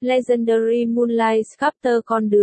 Legendary Moonlight Chapter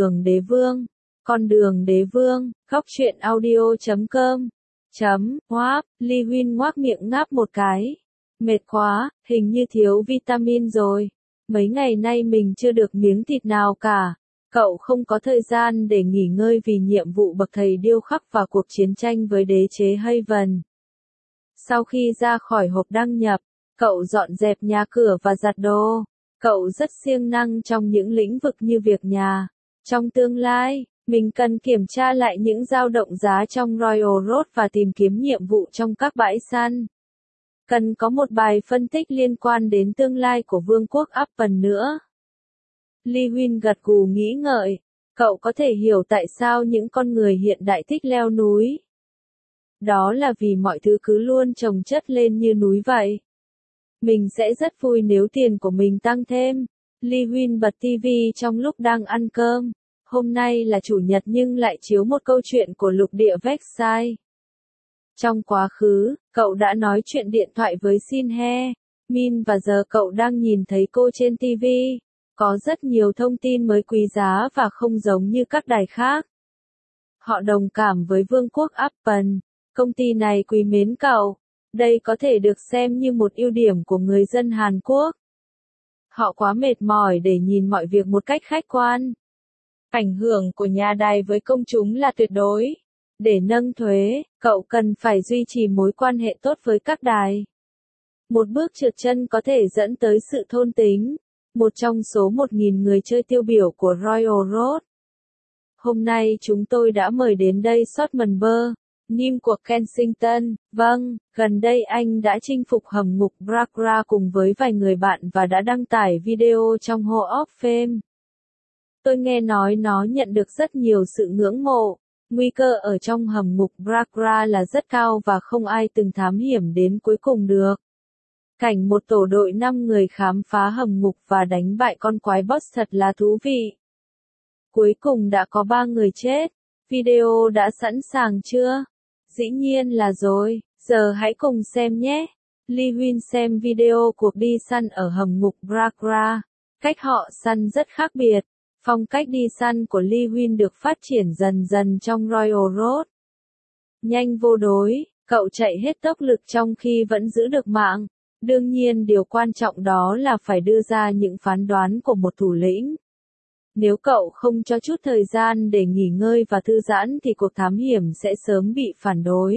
Con đường đế vương, góc truyện audio.com. Ngoác, Lee Huynh ngoác miệng ngáp một cái. Mệt quá, hình như thiếu vitamin rồi. Mấy ngày nay mình chưa được miếng thịt nào cả. Cậu không có thời gian để nghỉ ngơi vì nhiệm vụ bậc thầy điêu khắc và cuộc chiến tranh với đế chế Haven. Sau khi ra khỏi hộp đăng nhập, cậu dọn dẹp nhà cửa và giặt đồ. Cậu rất siêng năng trong những lĩnh vực như việc nhà. Trong tương lai, mình cần kiểm tra lại những dao động giá trong Royal Road và tìm kiếm nhiệm vụ trong các bãi săn. Cần có một bài phân tích liên quan đến tương lai của Vương quốc Upton nữa. Lee Huynh gật gù nghĩ ngợi. Cậu có thể hiểu tại sao những con người hiện đại thích leo núi. Đó là vì mọi thứ cứ luôn chồng chất lên như núi vậy. Mình sẽ rất vui nếu tiền của mình tăng thêm. Lee Huynh bật TV trong lúc đang ăn cơm. Hôm nay là chủ nhật nhưng lại chiếu một câu chuyện của lục địa Versailles. Trong quá khứ, cậu đã nói chuyện điện thoại với Sin He Min và giờ cậu đang nhìn thấy cô trên TV. Có rất nhiều thông tin mới quý giá và không giống như các đài khác. Họ đồng cảm với Vương quốc Upton. Công ty này quý mến cậu. Đây có thể được xem như một ưu điểm của người dân Hàn Quốc. Họ quá mệt mỏi để nhìn mọi việc một cách khách quan. Ảnh hưởng của nhà đài với công chúng là tuyệt đối. Để nâng thuế, cậu cần phải duy trì mối quan hệ tốt với các đài. Một bước trượt chân có thể dẫn tới sự thôn tính. Một trong số 1.000 người chơi tiêu biểu của Royal Road. Hôm nay chúng tôi đã mời đến đây Shortmanber, Nim của Kensington. Vâng, gần đây anh đã chinh phục hầm ngục Brackra cùng với vài người bạn và đã đăng tải video trong Hall of Fame. Tôi nghe nói nó nhận được rất nhiều sự ngưỡng mộ. Nguy cơ ở trong hầm ngục Brackra là rất cao và không ai từng thám hiểm đến cuối cùng được. Cảnh một tổ đội 5 người khám phá hầm ngục và đánh bại con quái boss thật là thú vị. Cuối cùng đã có 3 người chết. Video đã sẵn sàng chưa? Dĩ nhiên là rồi, giờ hãy cùng xem nhé. Lee Huynh xem video cuộc đi săn ở hầm ngục Brackra. Cách họ săn rất khác biệt. Phong cách đi săn của Lee Huynh được phát triển dần dần trong Royal Road. Nhanh vô đối, cậu chạy hết tốc lực trong khi vẫn giữ được mạng. Đương nhiên điều quan trọng đó là phải đưa ra những phán đoán của một thủ lĩnh. Nếu cậu không cho chút thời gian để nghỉ ngơi và thư giãn thì cuộc thám hiểm sẽ sớm bị phản đối.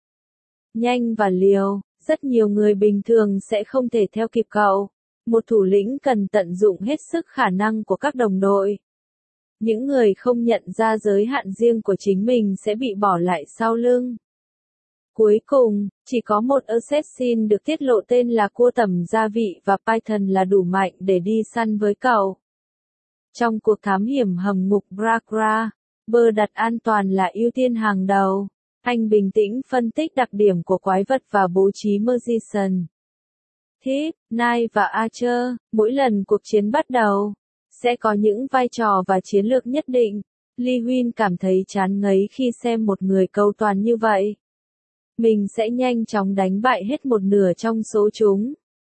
Nhanh và liều, rất nhiều người bình thường sẽ không thể theo kịp cậu. Một thủ lĩnh cần tận dụng hết sức khả năng của các đồng đội. Những người không nhận ra giới hạn riêng của chính mình sẽ bị bỏ lại sau lưng. Cuối cùng, chỉ có một assassin được tiết lộ tên là cua tẩm gia vị và Python là đủ mạnh để đi săn với cậu. Trong cuộc thám hiểm hầm ngục Brackra, Bơ đặt an toàn là ưu tiên hàng đầu. Anh bình tĩnh phân tích đặc điểm của quái vật và bố trí Magician, Thief, Knight và Archer. Mỗi lần cuộc chiến bắt đầu, sẽ có những vai trò và chiến lược nhất định. Lee Huynh cảm thấy chán ngấy khi xem một người cầu toàn như vậy. Mình sẽ nhanh chóng đánh bại hết một nửa trong số chúng.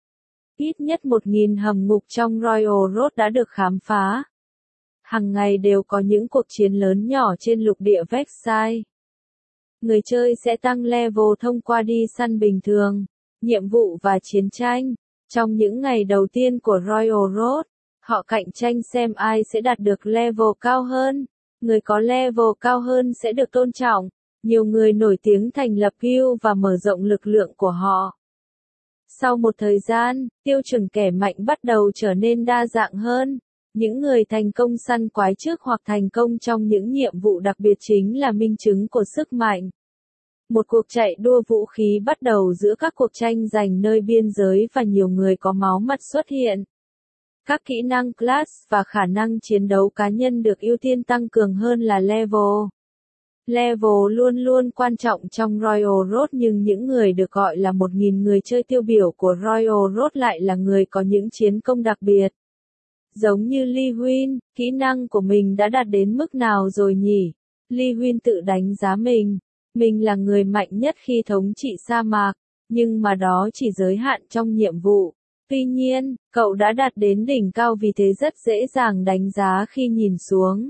Ít nhất 1.000 hầm ngục trong Royal Road đã được khám phá. Hàng ngày đều có những cuộc chiến lớn nhỏ trên lục địa Versailles. Người chơi sẽ tăng level thông qua đi săn bình thường, nhiệm vụ và chiến tranh. Trong những ngày đầu tiên của Royal Road, họ cạnh tranh xem ai sẽ đạt được level cao hơn. Người có level cao hơn sẽ được tôn trọng. Nhiều người nổi tiếng thành lập guild và mở rộng lực lượng của họ. Sau một thời gian, tiêu chuẩn kẻ mạnh bắt đầu trở nên đa dạng hơn. Những người thành công săn quái trước hoặc thành công trong những nhiệm vụ đặc biệt chính là minh chứng của sức mạnh. Một cuộc chạy đua vũ khí bắt đầu giữa các cuộc tranh giành nơi biên giới và nhiều người có máu mặt xuất hiện. Các kỹ năng class và khả năng chiến đấu cá nhân được ưu tiên tăng cường hơn là level. Level luôn luôn quan trọng trong Royal Road nhưng những người được gọi là 1.000 người chơi tiêu biểu của Royal Road lại là người có những chiến công đặc biệt. Giống như Lee Huynh, kỹ năng của mình đã đạt đến mức nào rồi nhỉ? Lee Huynh tự đánh giá mình. Mình là người mạnh nhất khi thống trị sa mạc, nhưng mà đó chỉ giới hạn trong nhiệm vụ. Tuy nhiên, cậu đã đạt đến đỉnh cao vì thế rất dễ dàng đánh giá khi nhìn xuống.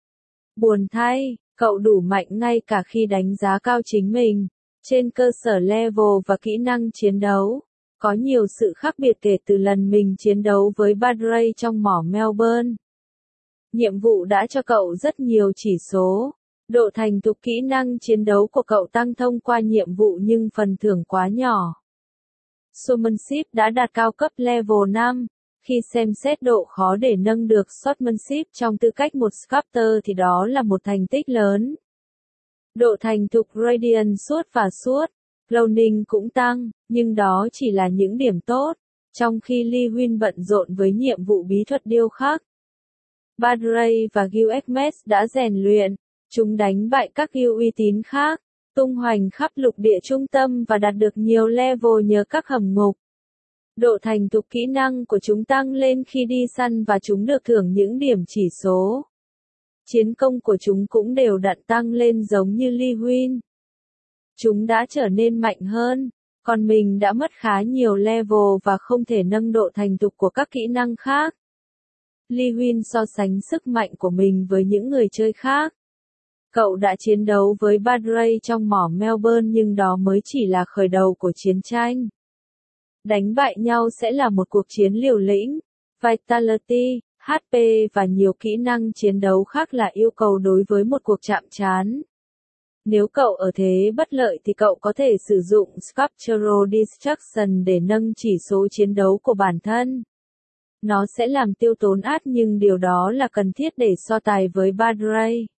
Buồn thay, cậu đủ mạnh ngay cả khi đánh giá cao chính mình. Trên cơ sở level và kỹ năng chiến đấu, có nhiều sự khác biệt kể từ lần mình chiến đấu với Badray trong mỏ Melbourne. Nhiệm vụ đã cho cậu rất nhiều chỉ số. Độ thành thục kỹ năng chiến đấu của cậu tăng thông qua nhiệm vụ nhưng phần thưởng quá nhỏ. Swordsmanship đã đạt cao cấp level 5. Khi xem xét độ khó để nâng được Swordsmanship trong tư cách một sculptor thì đó là một thành tích lớn. Độ thành thục Radiant Sword và Sword Cloning cũng tăng, nhưng đó chỉ là những điểm tốt, trong khi Li Huynh bận rộn với nhiệm vụ bí thuật điêu khắc. Badray và Gilgamesh đã rèn luyện, chúng đánh bại các guild uy tín khác, tung hoành khắp lục địa trung tâm và đạt được nhiều level nhờ các hầm ngục. Độ thành thục kỹ năng của chúng tăng lên khi đi săn và chúng được thưởng những điểm chỉ số. Chiến công của chúng cũng đều đặn tăng lên giống như Li Huynh. Chúng đã trở nên mạnh hơn, còn mình đã mất khá nhiều level và không thể nâng độ thành thục của các kỹ năng khác. Li Huynh so sánh sức mạnh của mình với những người chơi khác. Cậu đã chiến đấu với Badray trong mỏ Melbourne nhưng đó mới chỉ là khởi đầu của chiến tranh. Đánh bại nhau sẽ là một cuộc chiến liều lĩnh. Vitality, HP và nhiều kỹ năng chiến đấu khác là yêu cầu đối với một cuộc chạm trán. Nếu cậu ở thế bất lợi thì cậu có thể sử dụng Sculptural Destruction để nâng chỉ số chiến đấu của bản thân. Nó sẽ làm tiêu tốn át nhưng điều đó là cần thiết để so tài với Badray.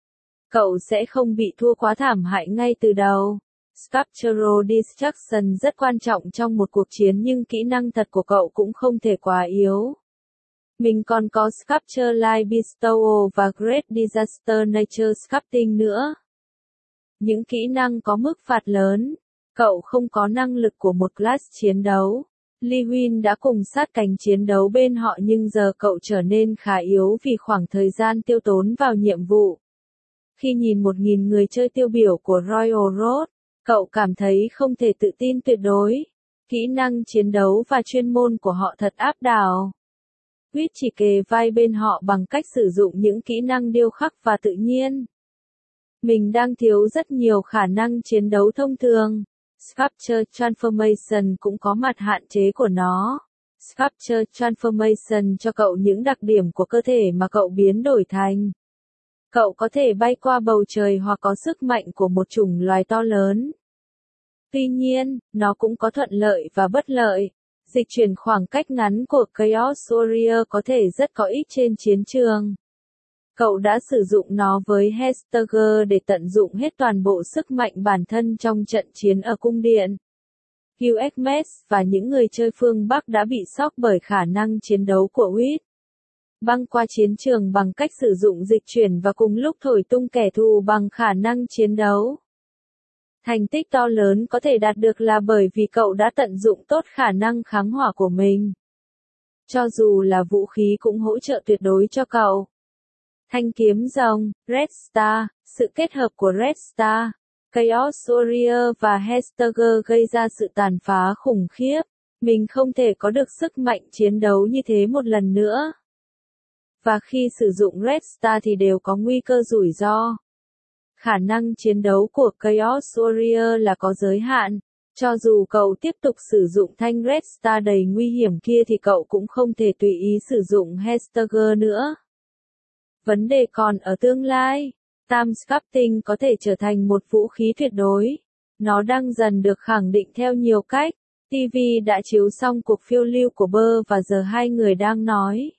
Cậu sẽ không bị thua quá thảm hại ngay từ đầu. Sculptural Destruction rất quan trọng trong một cuộc chiến nhưng kỹ năng thật của cậu cũng không thể quá yếu. Mình còn có Sculpture Light Bestowal và Great Disaster Nature Sculpting nữa. Những kỹ năng có mức phạt lớn. Cậu không có năng lực của một class chiến đấu. Li Huynh đã cùng sát cánh chiến đấu bên họ nhưng giờ cậu trở nên khá yếu vì khoảng thời gian tiêu tốn vào nhiệm vụ. Khi nhìn 1.000 người chơi tiêu biểu của Royal Road, cậu cảm thấy không thể tự tin tuyệt đối. Kỹ năng chiến đấu và chuyên môn của họ thật áp đảo. Huyết chỉ kề vai bên họ bằng cách sử dụng những kỹ năng điêu khắc và tự nhiên. Mình đang thiếu rất nhiều khả năng chiến đấu thông thường. Sculpture Transformation cũng có mặt hạn chế của nó. Sculpture Transformation cho cậu những đặc điểm của cơ thể mà cậu biến đổi thành. Cậu có thể bay qua bầu trời hoặc có sức mạnh của một chủng loài to lớn. Tuy nhiên, nó cũng có thuận lợi và bất lợi. Dịch chuyển khoảng cách ngắn của Chaos Warrior có thể rất có ích trên chiến trường. Cậu đã sử dụng nó với Hestager để tận dụng hết toàn bộ sức mạnh bản thân trong trận chiến ở cung điện. Gilgamesh và những người chơi phương Bắc đã bị sốc bởi khả năng chiến đấu của Huyết. Băng qua chiến trường bằng cách sử dụng dịch chuyển và cùng lúc thổi tung kẻ thù bằng khả năng chiến đấu. Thành tích to lớn có thể đạt được là bởi vì cậu đã tận dụng tốt khả năng kháng hỏa của mình. Cho dù là vũ khí cũng hỗ trợ tuyệt đối cho cậu. Thanh kiếm rồng, Red Star, sự kết hợp của Red Star, Chaos Warrior và Hestager gây ra sự tàn phá khủng khiếp. Mình không thể có được sức mạnh chiến đấu như thế một lần nữa. Và khi sử dụng Red Star thì đều có nguy cơ rủi ro. Khả năng chiến đấu của Chaos Warrior là có giới hạn. Cho dù cậu tiếp tục sử dụng thanh Red Star đầy nguy hiểm kia thì cậu cũng không thể tùy ý sử dụng Hestager nữa. Vấn đề còn ở tương lai. Time Sculpting có thể trở thành một vũ khí tuyệt đối. Nó đang dần được khẳng định theo nhiều cách. TV đã chiếu xong cuộc phiêu lưu của Burr và giờ hai người đang nói.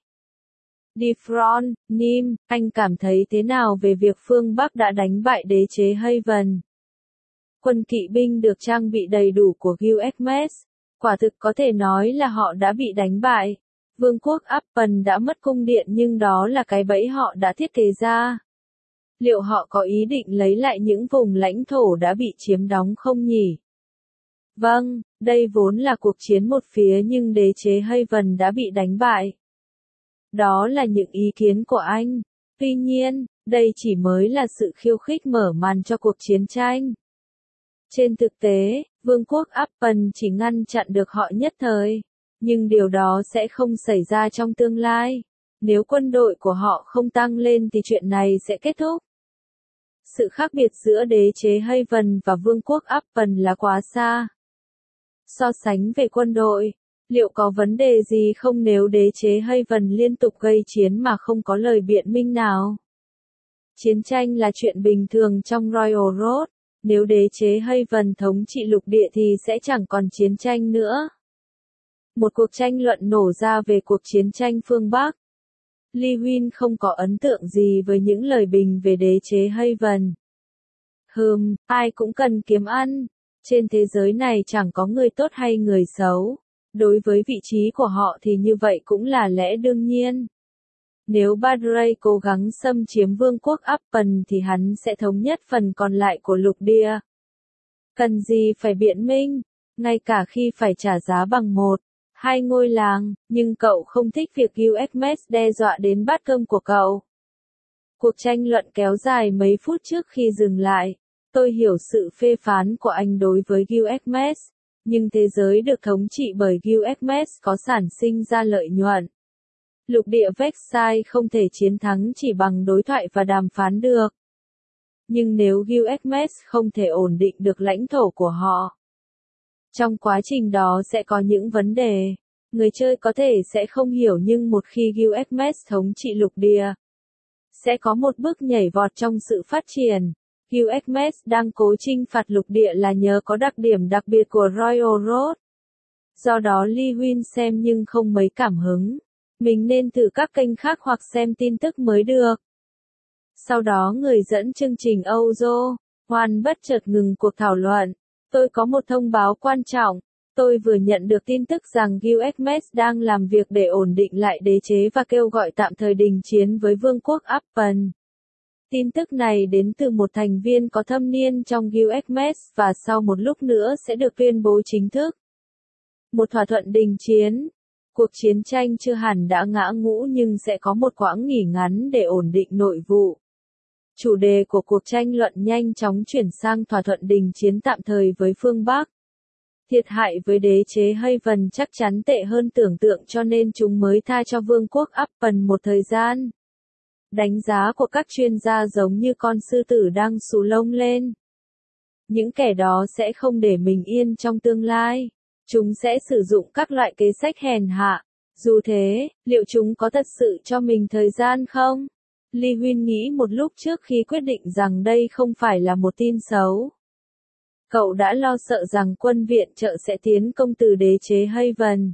Defron, Nim, anh cảm thấy thế nào về việc phương Bắc đã đánh bại đế chế Haven? Quân kỵ binh được trang bị đầy đủ của Gilgamesh. Quả thực có thể nói là họ đã bị đánh bại. Vương quốc Appen đã mất cung điện nhưng đó là cái bẫy họ đã thiết kế ra. Liệu họ có ý định lấy lại những vùng lãnh thổ đã bị chiếm đóng không nhỉ? Vâng, đây vốn là cuộc chiến một phía nhưng đế chế Haven đã bị đánh bại. Đó là những ý kiến của anh. Tuy nhiên, đây chỉ mới là sự khiêu khích mở màn cho cuộc chiến tranh. Trên thực tế, Vương quốc Appen chỉ ngăn chặn được họ nhất thời. Nhưng điều đó sẽ không xảy ra trong tương lai. Nếu quân đội của họ không tăng lên thì chuyện này sẽ kết thúc. Sự khác biệt giữa đế chế Haven và vương quốc Upton là quá xa. So sánh về quân đội, liệu có vấn đề gì không nếu đế chế Haven liên tục gây chiến mà không có lời biện minh nào? Chiến tranh là chuyện bình thường trong Royal Road. Nếu đế chế Haven thống trị lục địa thì sẽ chẳng còn chiến tranh nữa. Một cuộc tranh luận nổ ra về cuộc chiến tranh phương Bắc. Lewin không có ấn tượng gì với những lời bình về đế chế Haven. Ai cũng cần kiếm ăn. Trên thế giới này chẳng có người tốt hay người xấu. Đối với vị trí của họ thì như vậy cũng là lẽ đương nhiên. Nếu Badray cố gắng xâm chiếm vương quốc Upton thì hắn sẽ thống nhất phần còn lại của lục địa. Cần gì phải biện minh, ngay cả khi phải trả giá bằng 1-2 ngôi làng, nhưng cậu không thích việc USMS đe dọa đến bát cơm của cậu. Cuộc tranh luận kéo dài mấy phút trước khi dừng lại. Tôi hiểu sự phê phán của anh đối với USMS, nhưng thế giới được thống trị bởi USMS có sản sinh ra lợi nhuận. Lục địa Vexai không thể chiến thắng chỉ bằng đối thoại và đàm phán được. Nhưng nếu USMS không thể ổn định được lãnh thổ của họ, trong quá trình đó sẽ có những vấn đề. Người chơi có thể sẽ không hiểu nhưng một khi USMS thống trị lục địa, sẽ có một bước nhảy vọt trong sự phát triển. USMS đang cố chinh phạt lục địa là nhờ có đặc điểm đặc biệt của Royal Road. Do đó Lewin xem nhưng không mấy cảm hứng. Mình nên thử các kênh khác hoặc xem tin tức mới được. Sau đó người dẫn chương trình Ozo, Hoan bất chợt ngừng cuộc thảo luận. Tôi có một thông báo quan trọng. Tôi vừa nhận được tin tức rằng USMS đang làm việc để ổn định lại đế chế và kêu gọi tạm thời đình chiến với vương quốc Upton. Tin tức này đến từ một thành viên có thâm niên trong USMS và sau một lúc nữa sẽ được tuyên bố chính thức. Một thỏa thuận đình chiến. Cuộc chiến tranh chưa hẳn đã ngã ngũ nhưng sẽ có một quãng nghỉ ngắn để ổn định nội vụ. Chủ đề của cuộc tranh luận nhanh chóng chuyển sang thỏa thuận đình chiến tạm thời với phương Bắc. Thiệt hại với đế chế Haven chắc chắn tệ hơn tưởng tượng cho nên chúng mới tha cho vương quốc Upton một thời gian. Đánh giá của các chuyên gia giống như con sư tử đang xù lông lên. Những kẻ đó sẽ không để mình yên trong tương lai. Chúng sẽ sử dụng các loại kế sách hèn hạ. Dù thế, liệu chúng có thật sự cho mình thời gian không? Lewin nghĩ một lúc trước khi quyết định rằng đây không phải là một tin xấu. Cậu đã lo sợ rằng quân viện trợ sẽ tiến công từ đế chế Haven.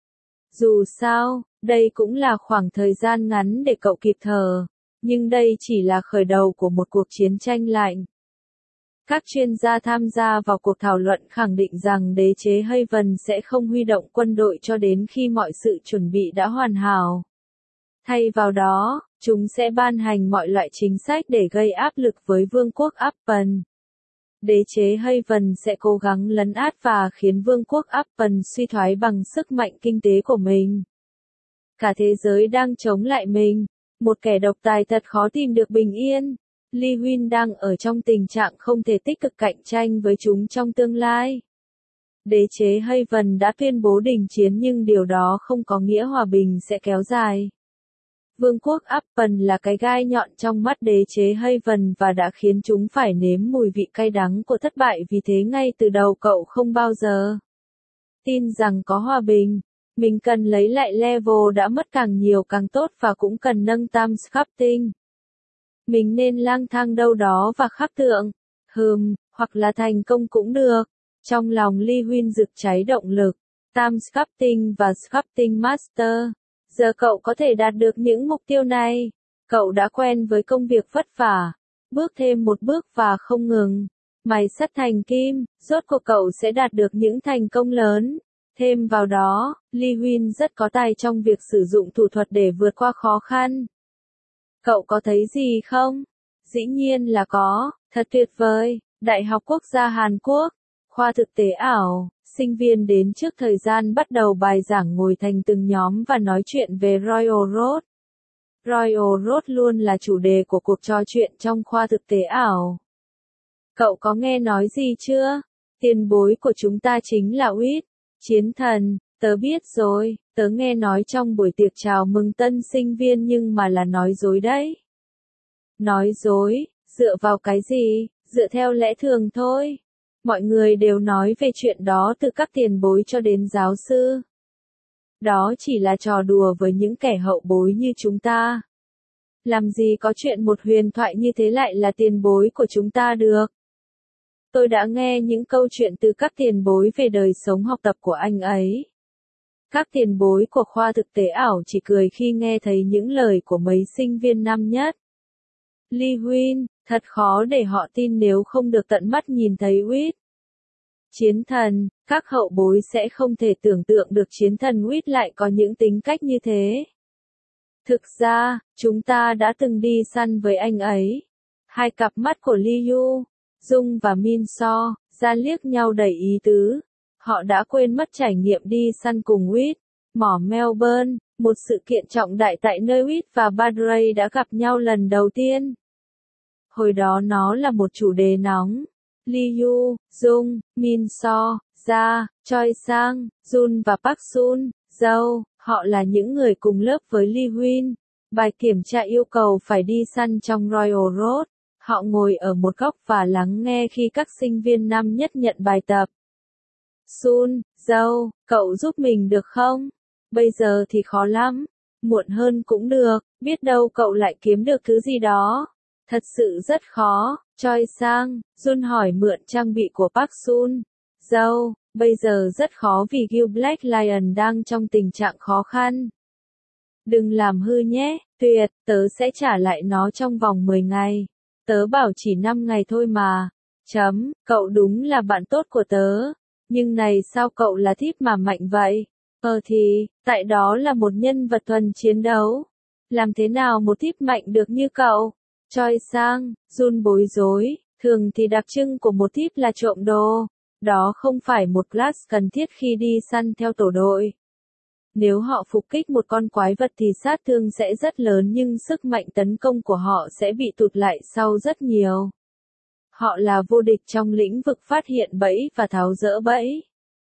Dù sao, đây cũng là khoảng thời gian ngắn để cậu kịp thở. Nhưng đây chỉ là khởi đầu của một cuộc chiến tranh lạnh. Các chuyên gia tham gia vào cuộc thảo luận khẳng định rằng đế chế Haven sẽ không huy động quân đội cho đến khi mọi sự chuẩn bị đã hoàn hảo. Thay vào đó, chúng sẽ ban hành mọi loại chính sách để gây áp lực với vương quốc Upton. Đế chế Haven sẽ cố gắng lấn át và khiến vương quốc Upton suy thoái bằng sức mạnh kinh tế của mình. Cả thế giới đang chống lại mình. Một kẻ độc tài thật khó tìm được bình yên. Lewin đang ở trong tình trạng không thể tích cực cạnh tranh với chúng trong tương lai. Đế chế Haven đã tuyên bố đình chiến nhưng điều đó không có nghĩa hòa bình sẽ kéo dài. Vương quốc Upton là cái gai nhọn trong mắt đế chế Haven và đã khiến chúng phải nếm mùi vị cay đắng của thất bại vì thế ngay từ đầu cậu không bao giờ tin rằng có hòa bình. Mình cần lấy lại level đã mất càng nhiều càng tốt và cũng cần nâng tam sculpting. Mình nên lang thang đâu đó và khắc tượng. Hoặc là thành công cũng được. Trong lòng Lewin rực cháy động lực. Tam sculpting và sculpting master. Giờ cậu có thể đạt được những mục tiêu này. Cậu đã quen với công việc vất vả. Bước thêm một bước và không ngừng. Mài sắt thành kim, rốt cuộc cậu sẽ đạt được những thành công lớn. Thêm vào đó, Lewin rất có tài trong việc sử dụng thủ thuật để vượt qua khó khăn. Cậu có thấy gì không? Dĩ nhiên là có, thật tuyệt vời. Đại học Quốc gia Hàn Quốc, khoa thực tế ảo, sinh viên đến trước thời gian bắt đầu bài giảng ngồi thành từng nhóm và nói chuyện về Royal Road. Royal Road luôn là chủ đề của cuộc trò chuyện trong khoa thực tế ảo. Cậu có nghe nói gì chưa? Tiền bối của chúng ta chính là Uýt, chiến thần. Tớ biết rồi, tớ nghe nói trong buổi tiệc chào mừng tân sinh viên nhưng mà là nói dối đấy. Nói dối, dựa vào cái gì, dựa theo lẽ thường thôi. Mọi người đều nói về chuyện đó từ các tiền bối cho đến giáo sư. Đó chỉ là trò đùa với những kẻ hậu bối như chúng ta. Làm gì có chuyện một huyền thoại như thế lại là tiền bối của chúng ta được. Tôi đã nghe những câu chuyện từ các tiền bối về đời sống học tập của anh ấy. Các tiền bối của khoa thực tế ảo chỉ cười khi nghe thấy những lời của mấy sinh viên năm nhất. Lee Huynh, thật khó để họ tin nếu không được tận mắt nhìn thấy Wit. Chiến thần, các hậu bối sẽ không thể tưởng tượng được chiến thần Wit lại có những tính cách như thế. Thực ra, chúng ta đã từng đi săn với anh ấy. Hai cặp mắt của Lee Yu, Dung và Min So, ra liếc nhau đầy ý tứ. Họ đã quên mất trải nghiệm đi săn cùng Wit. Mỏ Melbourne, một sự kiện trọng đại tại nơi Wit và Badray đã gặp nhau lần đầu tiên. Hồi đó nó là một chủ đề nóng. Lee Yu, Dung, Min So, Ja, Choi Sang, Jun và Park Sun, Dâu, họ là những người cùng lớp với Lee Huynh. Bài kiểm tra yêu cầu phải đi săn trong Royal Road. Họ ngồi ở một góc và lắng nghe khi các sinh viên năm nhất nhận bài tập. Sun, Dâu, cậu giúp mình được không? Bây giờ thì khó lắm. Muộn hơn cũng được, biết đâu cậu lại kiếm được thứ gì đó. Thật sự rất khó. Choi Sang, Jun hỏi mượn trang bị của Park Sun. Dâu, bây giờ rất khó vì Gil Black Lion đang trong tình trạng khó khăn. Đừng làm hư nhé, tuyệt, tớ sẽ trả lại nó trong vòng 10 ngày. Tớ bảo chỉ 5 ngày thôi mà. Cậu đúng là bạn tốt của tớ. Nhưng này sao cậu là thiếp mà mạnh vậy? Thì, tại đó là một nhân vật thuần chiến đấu. Làm thế nào một thiếp mạnh được như cậu? Choi Sang, Jun bối rối, thường thì đặc trưng của một thiếp là trộm đồ. Đó không phải một class cần thiết khi đi săn theo tổ đội. Nếu họ phục kích một con quái vật thì sát thương sẽ rất lớn nhưng sức mạnh tấn công của họ sẽ bị tụt lại sau rất nhiều. Họ là vô địch trong lĩnh vực phát hiện bẫy và tháo dỡ bẫy.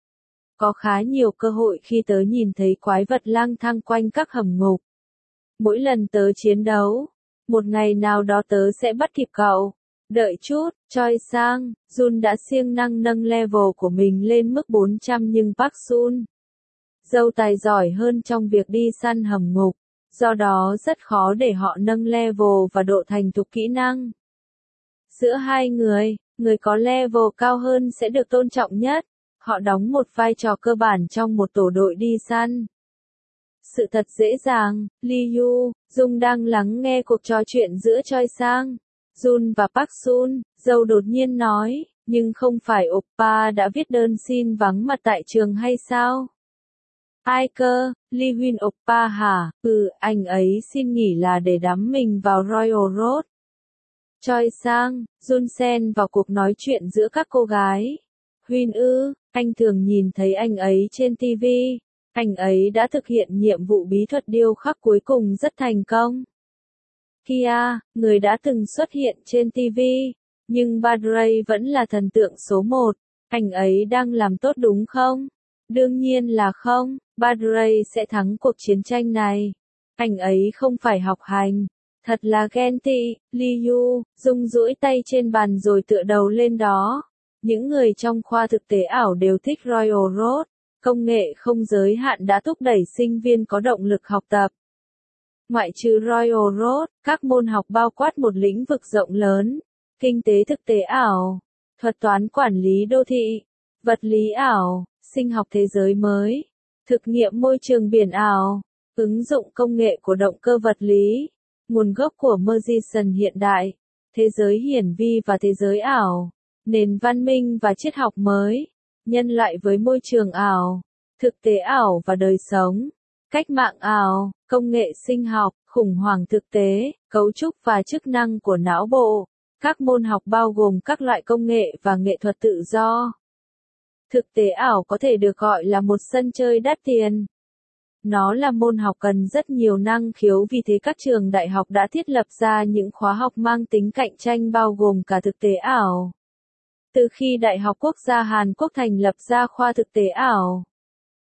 Có khá nhiều cơ hội khi tớ nhìn thấy quái vật lang thang quanh các hầm ngục. Mỗi lần tớ chiến đấu, một ngày nào đó tớ sẽ bắt kịp cậu. Đợi chút, Choi Sang, Jun đã siêng năng nâng level của mình lên mức 400 nhưng Park Sun, Dâu tài giỏi hơn trong việc đi săn hầm ngục. Do đó rất khó để họ nâng level và độ thành thục kỹ năng. Giữa hai người, người có level cao hơn sẽ được tôn trọng nhất. Họ đóng một vai trò cơ bản trong một tổ đội đi săn. Sự thật dễ dàng, Lee Yu, Dung đang lắng nghe cuộc trò chuyện giữa Choi Sang, Jun và Park Sun, Dâu đột nhiên nói, nhưng không phải Oppa đã viết đơn xin vắng mặt tại trường hay sao? Ai cơ, Lee Huynh Oppa hả? Anh ấy xin nghỉ là để đắm mình vào Royal Road. Choi Sang, Jun xen vào cuộc nói chuyện giữa các cô gái. Huynh anh thường nhìn thấy anh ấy trên TV. Anh ấy đã thực hiện nhiệm vụ bí thuật điêu khắc cuối cùng rất thành công. Kia, người đã từng xuất hiện trên TV. Nhưng Badray vẫn là thần tượng số 1. Anh ấy đang làm tốt đúng không? Đương nhiên là không, Badray sẽ thắng cuộc chiến tranh này. Anh ấy không phải học hành. Thật là ghen tị, Lee Yu, Dung duỗi tay trên bàn rồi tựa đầu lên đó. Những người trong khoa thực tế ảo đều thích Royal Road. Công nghệ không giới hạn đã thúc đẩy sinh viên có động lực học tập. Ngoại trừ Royal Road, các môn học bao quát một lĩnh vực rộng lớn. Kinh tế thực tế ảo, thuật toán quản lý đô thị, vật lý ảo, sinh học thế giới mới, thực nghiệm môi trường biển ảo, ứng dụng công nghệ của động cơ vật lý, nguồn gốc của Murchison hiện đại, thế giới hiển vi và thế giới ảo, nền văn minh và triết học mới, nhân loại với môi trường ảo, thực tế ảo và đời sống, cách mạng ảo, công nghệ sinh học, khủng hoảng thực tế, cấu trúc và chức năng của não bộ. Các môn học bao gồm các loại công nghệ và nghệ thuật tự do. Thực tế ảo có thể được gọi là một sân chơi đắt tiền. Nó là môn học cần rất nhiều năng khiếu vì thế các trường đại học đã thiết lập ra những khóa học mang tính cạnh tranh bao gồm cả thực tế ảo. Từ khi Đại học Quốc gia Hàn Quốc thành lập ra khoa thực tế ảo,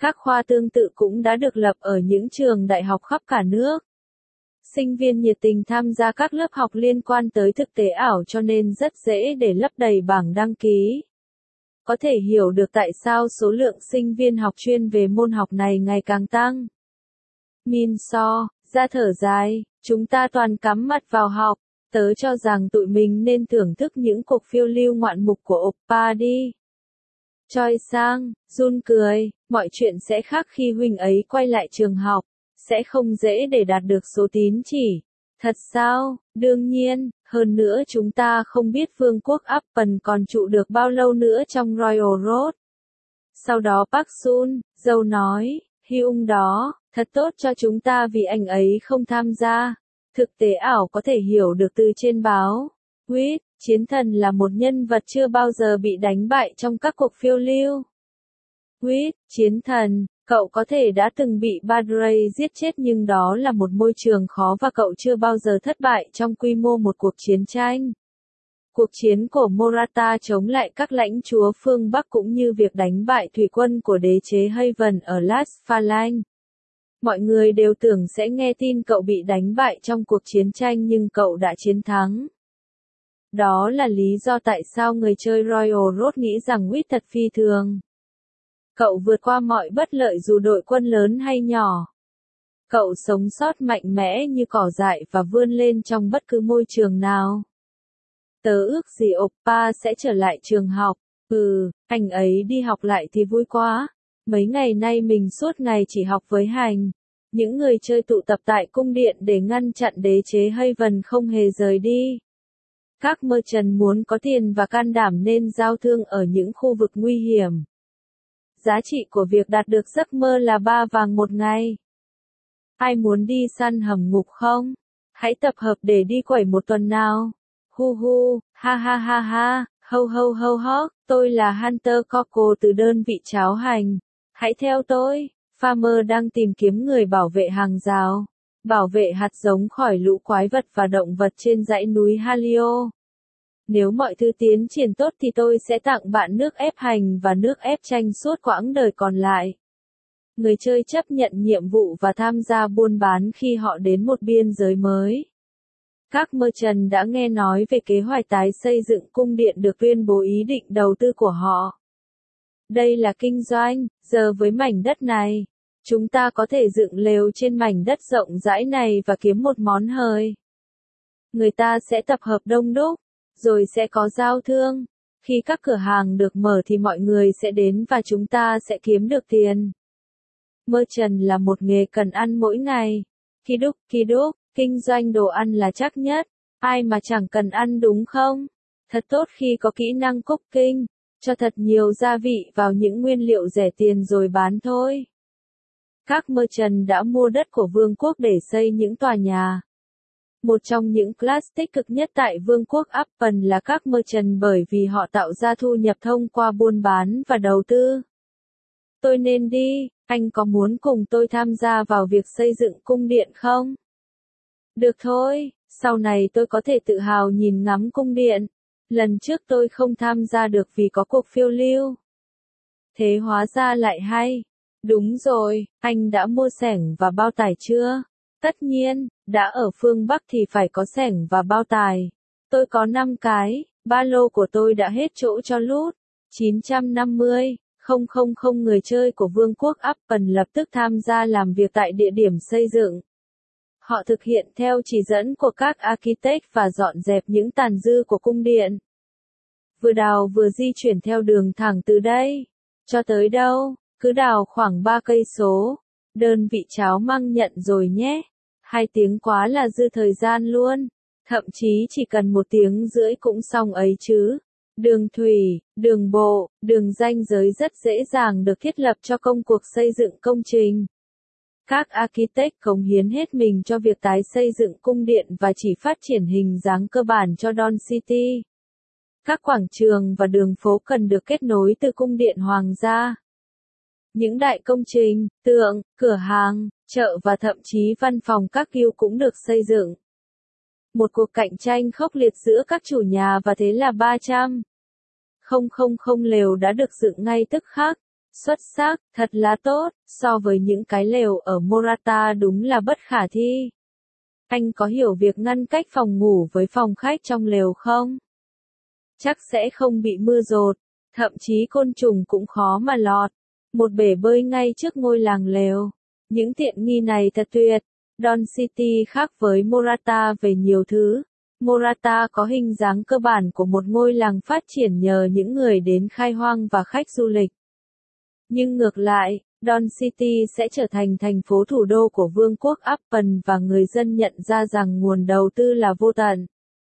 Các khoa tương tự cũng đã được lập ở những trường đại học khắp cả nước. Sinh viên nhiệt tình tham gia các lớp học liên quan tới thực tế ảo cho nên rất dễ để lấp đầy bảng đăng ký. Có thể hiểu được tại sao số lượng sinh viên học chuyên về môn học này ngày càng tăng. Min So, ra thở dài, chúng ta toàn cắm mặt vào học, tớ cho rằng tụi mình nên thưởng thức những cuộc phiêu lưu ngoạn mục của oppa đi. Choi Sang, Jun cười, mọi chuyện sẽ khác khi huynh ấy quay lại trường học, sẽ không dễ để đạt được số tín chỉ. Thật sao? Đương nhiên, hơn nữa chúng ta không biết vương quốc Apple còn trụ được bao lâu nữa trong Royal Road. Sau đó Park Sun, dâu nói, Hyung đó, thật tốt cho chúng ta vì anh ấy không tham gia. Thực tế ảo có thể hiểu được từ trên báo. Huyết, chiến thần là một nhân vật chưa bao giờ bị đánh bại trong các cuộc phiêu lưu. Huyết, chiến thần, cậu có thể đã từng bị Badray giết chết nhưng đó là một môi trường khó và cậu chưa bao giờ thất bại trong quy mô một cuộc chiến tranh. Cuộc chiến của Morata chống lại các lãnh chúa phương Bắc cũng như việc đánh bại thủy quân của đế chế Haven ở Las Phalanx. Mọi người đều tưởng sẽ nghe tin cậu bị đánh bại trong cuộc chiến tranh nhưng cậu đã chiến thắng. Đó là lý do tại sao người chơi Royal Road nghĩ rằng Huyết thật phi thường. Cậu vượt qua mọi bất lợi dù đội quân lớn hay nhỏ. Cậu sống sót mạnh mẽ như cỏ dại và vươn lên trong bất cứ môi trường nào. Tớ ước gì oppa sẽ trở lại trường học. Anh ấy đi học lại thì vui quá. Mấy ngày nay mình suốt ngày chỉ học với hành. Những người chơi tụ tập tại cung điện để ngăn chặn đế chế Haven không hề rời đi. Các merchant muốn có tiền và can đảm nên giao thương ở những khu vực nguy hiểm. Giá trị của việc đạt được giấc mơ là 3 vàng một ngày. Ai muốn đi săn hầm ngục không? Hãy tập hợp để đi quẩy một tuần nào. Hu hu, ha ha ha ha, ho ho ho ho, tôi là Hunter Coco từ đơn vị cháo hành. Hãy theo tôi, Farmer đang tìm kiếm người bảo vệ hàng rào. Bảo vệ hạt giống khỏi lũ quái vật và động vật trên dãy núi Halio. Nếu mọi thứ tiến triển tốt thì tôi sẽ tặng bạn nước ép hành và nước ép chanh suốt quãng đời còn lại. Người chơi chấp nhận nhiệm vụ và tham gia buôn bán khi họ đến một biên giới mới. Các merchant đã nghe nói về kế hoạch tái xây dựng cung điện được tuyên bố ý định đầu tư của họ. Đây là kinh doanh, giờ với mảnh đất này, chúng ta có thể dựng lều trên mảnh đất rộng rãi này và kiếm một món hời. Người ta sẽ tập hợp đông đúc, rồi sẽ có giao thương. Khi các cửa hàng được mở thì mọi người sẽ đến và chúng ta sẽ kiếm được tiền. Merchant là một nghề cần ăn mỗi ngày. Ki đúc, kinh doanh đồ ăn là chắc nhất. Ai mà chẳng cần ăn đúng không? Thật tốt khi có kỹ năng cooking. Cho thật nhiều gia vị vào những nguyên liệu rẻ tiền rồi bán thôi. Các merchant đã mua đất của vương quốc để xây những tòa nhà. Một trong những class tích cực nhất tại vương quốc Apple là các merchant bởi vì họ tạo ra thu nhập thông qua buôn bán và đầu tư. Tôi nên đi, anh có muốn cùng tôi tham gia vào việc xây dựng cung điện không? Được thôi, sau này tôi có thể tự hào nhìn ngắm cung điện. Lần trước tôi không tham gia được vì có cuộc phiêu lưu. Thế hóa ra lại hay. Đúng rồi, anh đã mua xẻng và bao tải chưa? Tất nhiên, đã ở phương Bắc thì phải có xẻng và bao tải. Tôi có 5 cái, ba lô của tôi đã hết chỗ cho lút. 950, 000 người chơi của vương quốc Apple lập tức tham gia làm việc tại địa điểm xây dựng. Họ thực hiện theo chỉ dẫn của các architect và dọn dẹp những tàn dư của cung điện. Vừa đào vừa di chuyển theo đường thẳng từ đây. Cho tới đâu? Cứ đào khoảng 3 cây số. Đơn vị cháo măng nhận rồi nhé. 2 tiếng quá là dư thời gian luôn. Thậm chí chỉ cần 1 tiếng rưỡi cũng xong ấy chứ. Đường thủy, đường bộ, đường ranh giới rất dễ dàng được thiết lập cho công cuộc xây dựng công trình. Các architect cống hiến hết mình cho việc tái xây dựng cung điện và chỉ phát triển hình dáng cơ bản cho Dawn City. Các quảng trường và đường phố cần được kết nối từ cung điện hoàng gia. Những đại công trình, tượng, cửa hàng, chợ và thậm chí văn phòng các guild cũng được xây dựng. Một cuộc cạnh tranh khốc liệt giữa các chủ nhà và thế là 300,000 lều đã được dựng ngay tức khắc. Xuất sắc, thật là tốt, so với những cái lều ở Morata đúng là bất khả thi. Anh có hiểu việc ngăn cách phòng ngủ với phòng khách trong lều không? Chắc sẽ không bị mưa dột, thậm chí côn trùng cũng khó mà lọt. Một bể bơi ngay trước ngôi làng lều. Những tiện nghi này thật tuyệt. Don City khác với Morata về nhiều thứ. Morata có hình dáng cơ bản của một ngôi làng phát triển nhờ những người đến khai hoang và khách du lịch. Nhưng ngược lại, Don City sẽ trở thành thành phố thủ đô của Vương quốc Upton và người dân nhận ra rằng nguồn đầu tư là vô tận.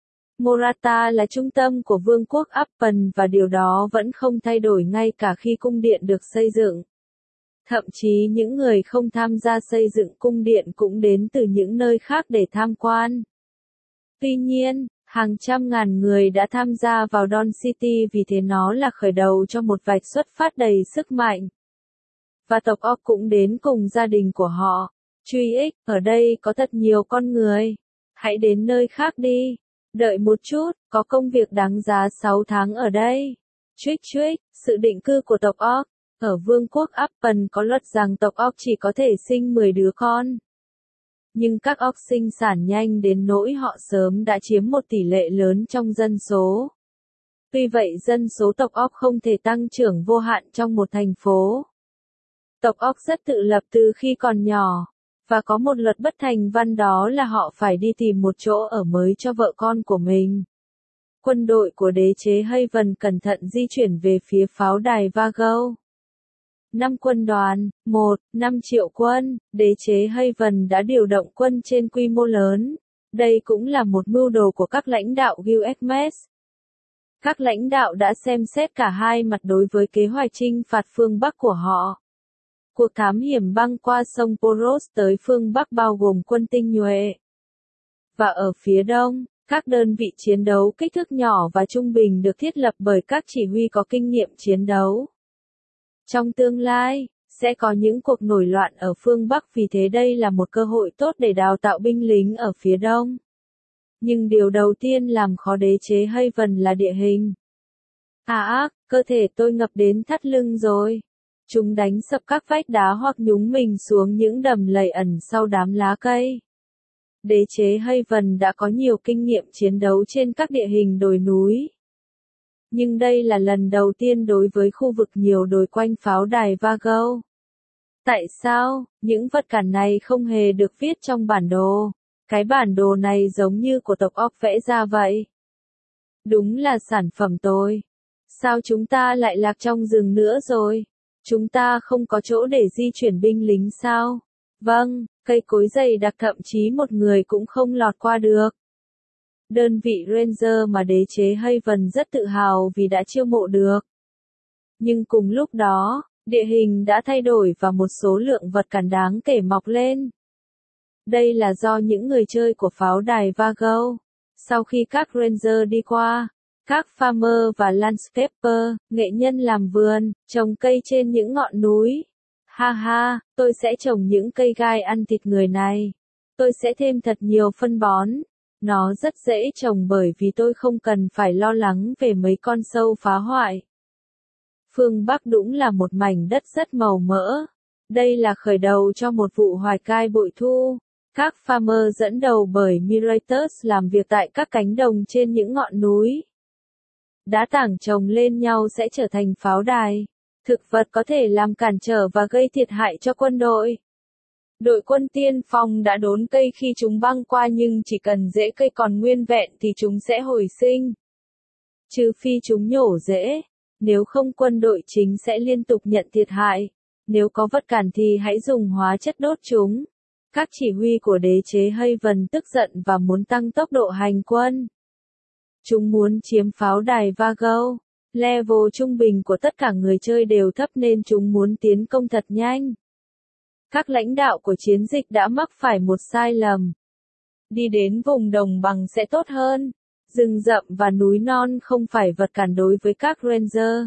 Morata là trung tâm của Vương quốc Upton và điều đó vẫn không thay đổi ngay cả khi cung điện được xây dựng. Thậm chí những người không tham gia xây dựng cung điện cũng đến từ những nơi khác để tham quan. Tuy nhiên, hàng trăm ngàn người đã tham gia vào Don City vì thế nó là khởi đầu cho một vạch xuất phát đầy sức mạnh. Và tộc Orc cũng đến cùng gia đình của họ. Truy ích, ở đây có thật nhiều con người. Hãy đến nơi khác đi. Đợi một chút, có công việc đáng giá 6 tháng ở đây. Chuích chuích, sự định cư của tộc Orc. Ở Vương quốc Upton có luật rằng tộc Orc chỉ có thể sinh 10 đứa con. Nhưng các Orc sinh sản nhanh đến nỗi họ sớm đã chiếm một tỷ lệ lớn trong dân số. Tuy vậy dân số tộc Orc không thể tăng trưởng vô hạn trong một thành phố. Tộc Orc rất tự lập từ khi còn nhỏ. Và có một luật bất thành văn đó là họ phải đi tìm một chỗ ở mới cho vợ con của mình. Quân đội của đế chế Haven cẩn thận di chuyển về phía pháo đài Vago. 5 quân đoàn, 5 triệu quân, đế chế Haven đã điều động quân trên quy mô lớn. Đây cũng là một mưu đồ của các lãnh đạo Gilgamesh. Các lãnh đạo đã xem xét cả hai mặt đối với kế hoạch chinh phạt phương Bắc của họ. Cuộc thám hiểm băng qua sông Poros tới phương Bắc bao gồm quân tinh nhuệ. Và ở phía đông, các đơn vị chiến đấu kích thước nhỏ và trung bình được thiết lập bởi các chỉ huy có kinh nghiệm chiến đấu. Trong tương lai, sẽ có những cuộc nổi loạn ở phương Bắc vì thế đây là một cơ hội tốt để đào tạo binh lính ở phía đông. Nhưng điều đầu tiên làm khó đế chế Haven là địa hình. Cơ thể tôi ngập đến thắt lưng rồi. Chúng đánh sập các vách đá hoặc nhúng mình xuống những đầm lầy ẩn sau đám lá cây. Đế chế Haven đã có nhiều kinh nghiệm chiến đấu trên các địa hình đồi núi. Nhưng đây là lần đầu tiên đối với khu vực nhiều đồi quanh pháo đài Vago. Tại sao, những vật cản này không hề được viết trong bản đồ? Cái bản đồ này giống như của tộc Orc vẽ ra vậy. Đúng là sản phẩm tôi. Sao chúng ta lại lạc trong rừng nữa rồi? Chúng ta không có chỗ để di chuyển binh lính sao? Vâng, cây cối dày đặc thậm chí một người cũng không lọt qua được. Đơn vị Ranger mà đế chế Haven rất tự hào vì đã chiêu mộ được. Nhưng cùng lúc đó, địa hình đã thay đổi và một số lượng vật cản đáng kể mọc lên. Đây là do những người chơi của pháo đài Vago. Sau khi các Ranger đi qua, các farmer và landscaper, nghệ nhân làm vườn, trồng cây trên những ngọn núi. Ha ha, tôi sẽ trồng những cây gai ăn thịt người này. Tôi sẽ thêm thật nhiều phân bón. Nó rất dễ trồng bởi vì tôi không cần phải lo lắng về mấy con sâu phá hoại. Phương Bắc đúng là một mảnh đất rất màu mỡ. Đây là khởi đầu cho một vụ hoài cai bội thu. Các farmer dẫn đầu bởi Mirators làm việc tại các cánh đồng trên những ngọn núi. Đá tảng chồng lên nhau sẽ trở thành pháo đài. Thực vật có thể làm cản trở và gây thiệt hại cho quân đội. Đội quân tiên phong đã đốn cây khi chúng băng qua nhưng chỉ cần rễ cây còn nguyên vẹn thì chúng sẽ hồi sinh. Trừ phi chúng nhổ rễ. Nếu không quân đội chính sẽ liên tục nhận thiệt hại. Nếu có vật cản thì hãy dùng hóa chất đốt chúng. Các chỉ huy của đế chế Haven tức giận và muốn tăng tốc độ hành quân. Chúng muốn chiếm pháo đài Vago. Level trung bình của tất cả người chơi đều thấp nên chúng muốn tiến công thật nhanh. Các lãnh đạo của chiến dịch đã mắc phải một sai lầm. Đi đến vùng đồng bằng sẽ tốt hơn. Rừng rậm và núi non không phải vật cản đối với các Ranger.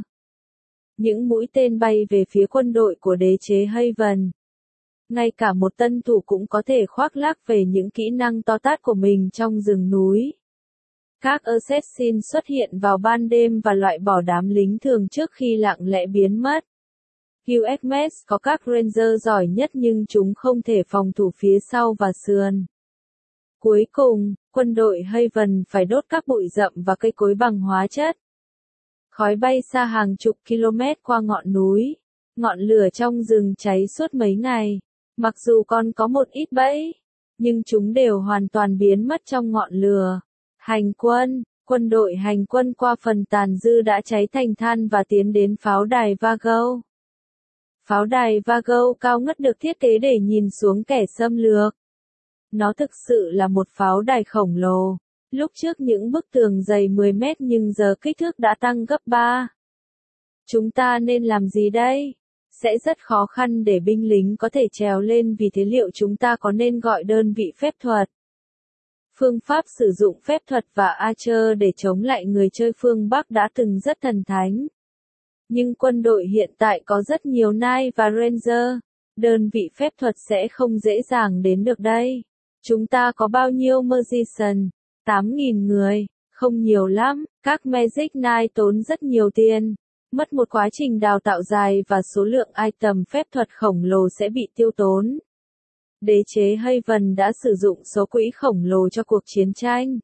Những mũi tên bay về phía quân đội của đế chế Haven. Ngay cả một tân thủ cũng có thể khoác lác về những kỹ năng to tát của mình trong rừng núi. Các assassin xuất hiện vào ban đêm và loại bỏ đám lính thường trước khi lặng lẽ biến mất. USMS có các Ranger giỏi nhất nhưng chúng không thể phòng thủ phía sau và sườn. Cuối cùng, quân đội Haven phải đốt các bụi rậm và cây cối bằng hóa chất. Khói bay xa hàng chục km qua ngọn núi. Ngọn lửa trong rừng cháy suốt mấy ngày. Mặc dù còn có một ít bẫy, nhưng chúng đều hoàn toàn biến mất trong ngọn lửa. Hành quân, quân đội hành quân qua phần tàn dư đã cháy thành than và tiến đến pháo đài Vago. Pháo đài Vago cao ngất được thiết kế để nhìn xuống kẻ xâm lược. Nó thực sự là một pháo đài khổng lồ. Lúc trước những bức tường dày 10 mét nhưng giờ kích thước đã tăng gấp 3. Chúng ta nên làm gì đây? Sẽ rất khó khăn để binh lính có thể trèo lên, vì thế liệu chúng ta có nên gọi đơn vị phép thuật? Phương pháp sử dụng phép thuật và Archer để chống lại người chơi phương Bắc đã từng rất thần thánh. Nhưng quân đội hiện tại có rất nhiều Knight và Ranger. Đơn vị phép thuật sẽ không dễ dàng đến được đây. Chúng ta có bao nhiêu Magician? 8.000 người. Không nhiều lắm. Các Magic Knight tốn rất nhiều tiền. Mất một quá trình đào tạo dài và số lượng item phép thuật khổng lồ sẽ bị tiêu tốn. Đế chế Haven đã sử dụng số quỹ khổng lồ cho cuộc chiến tranh.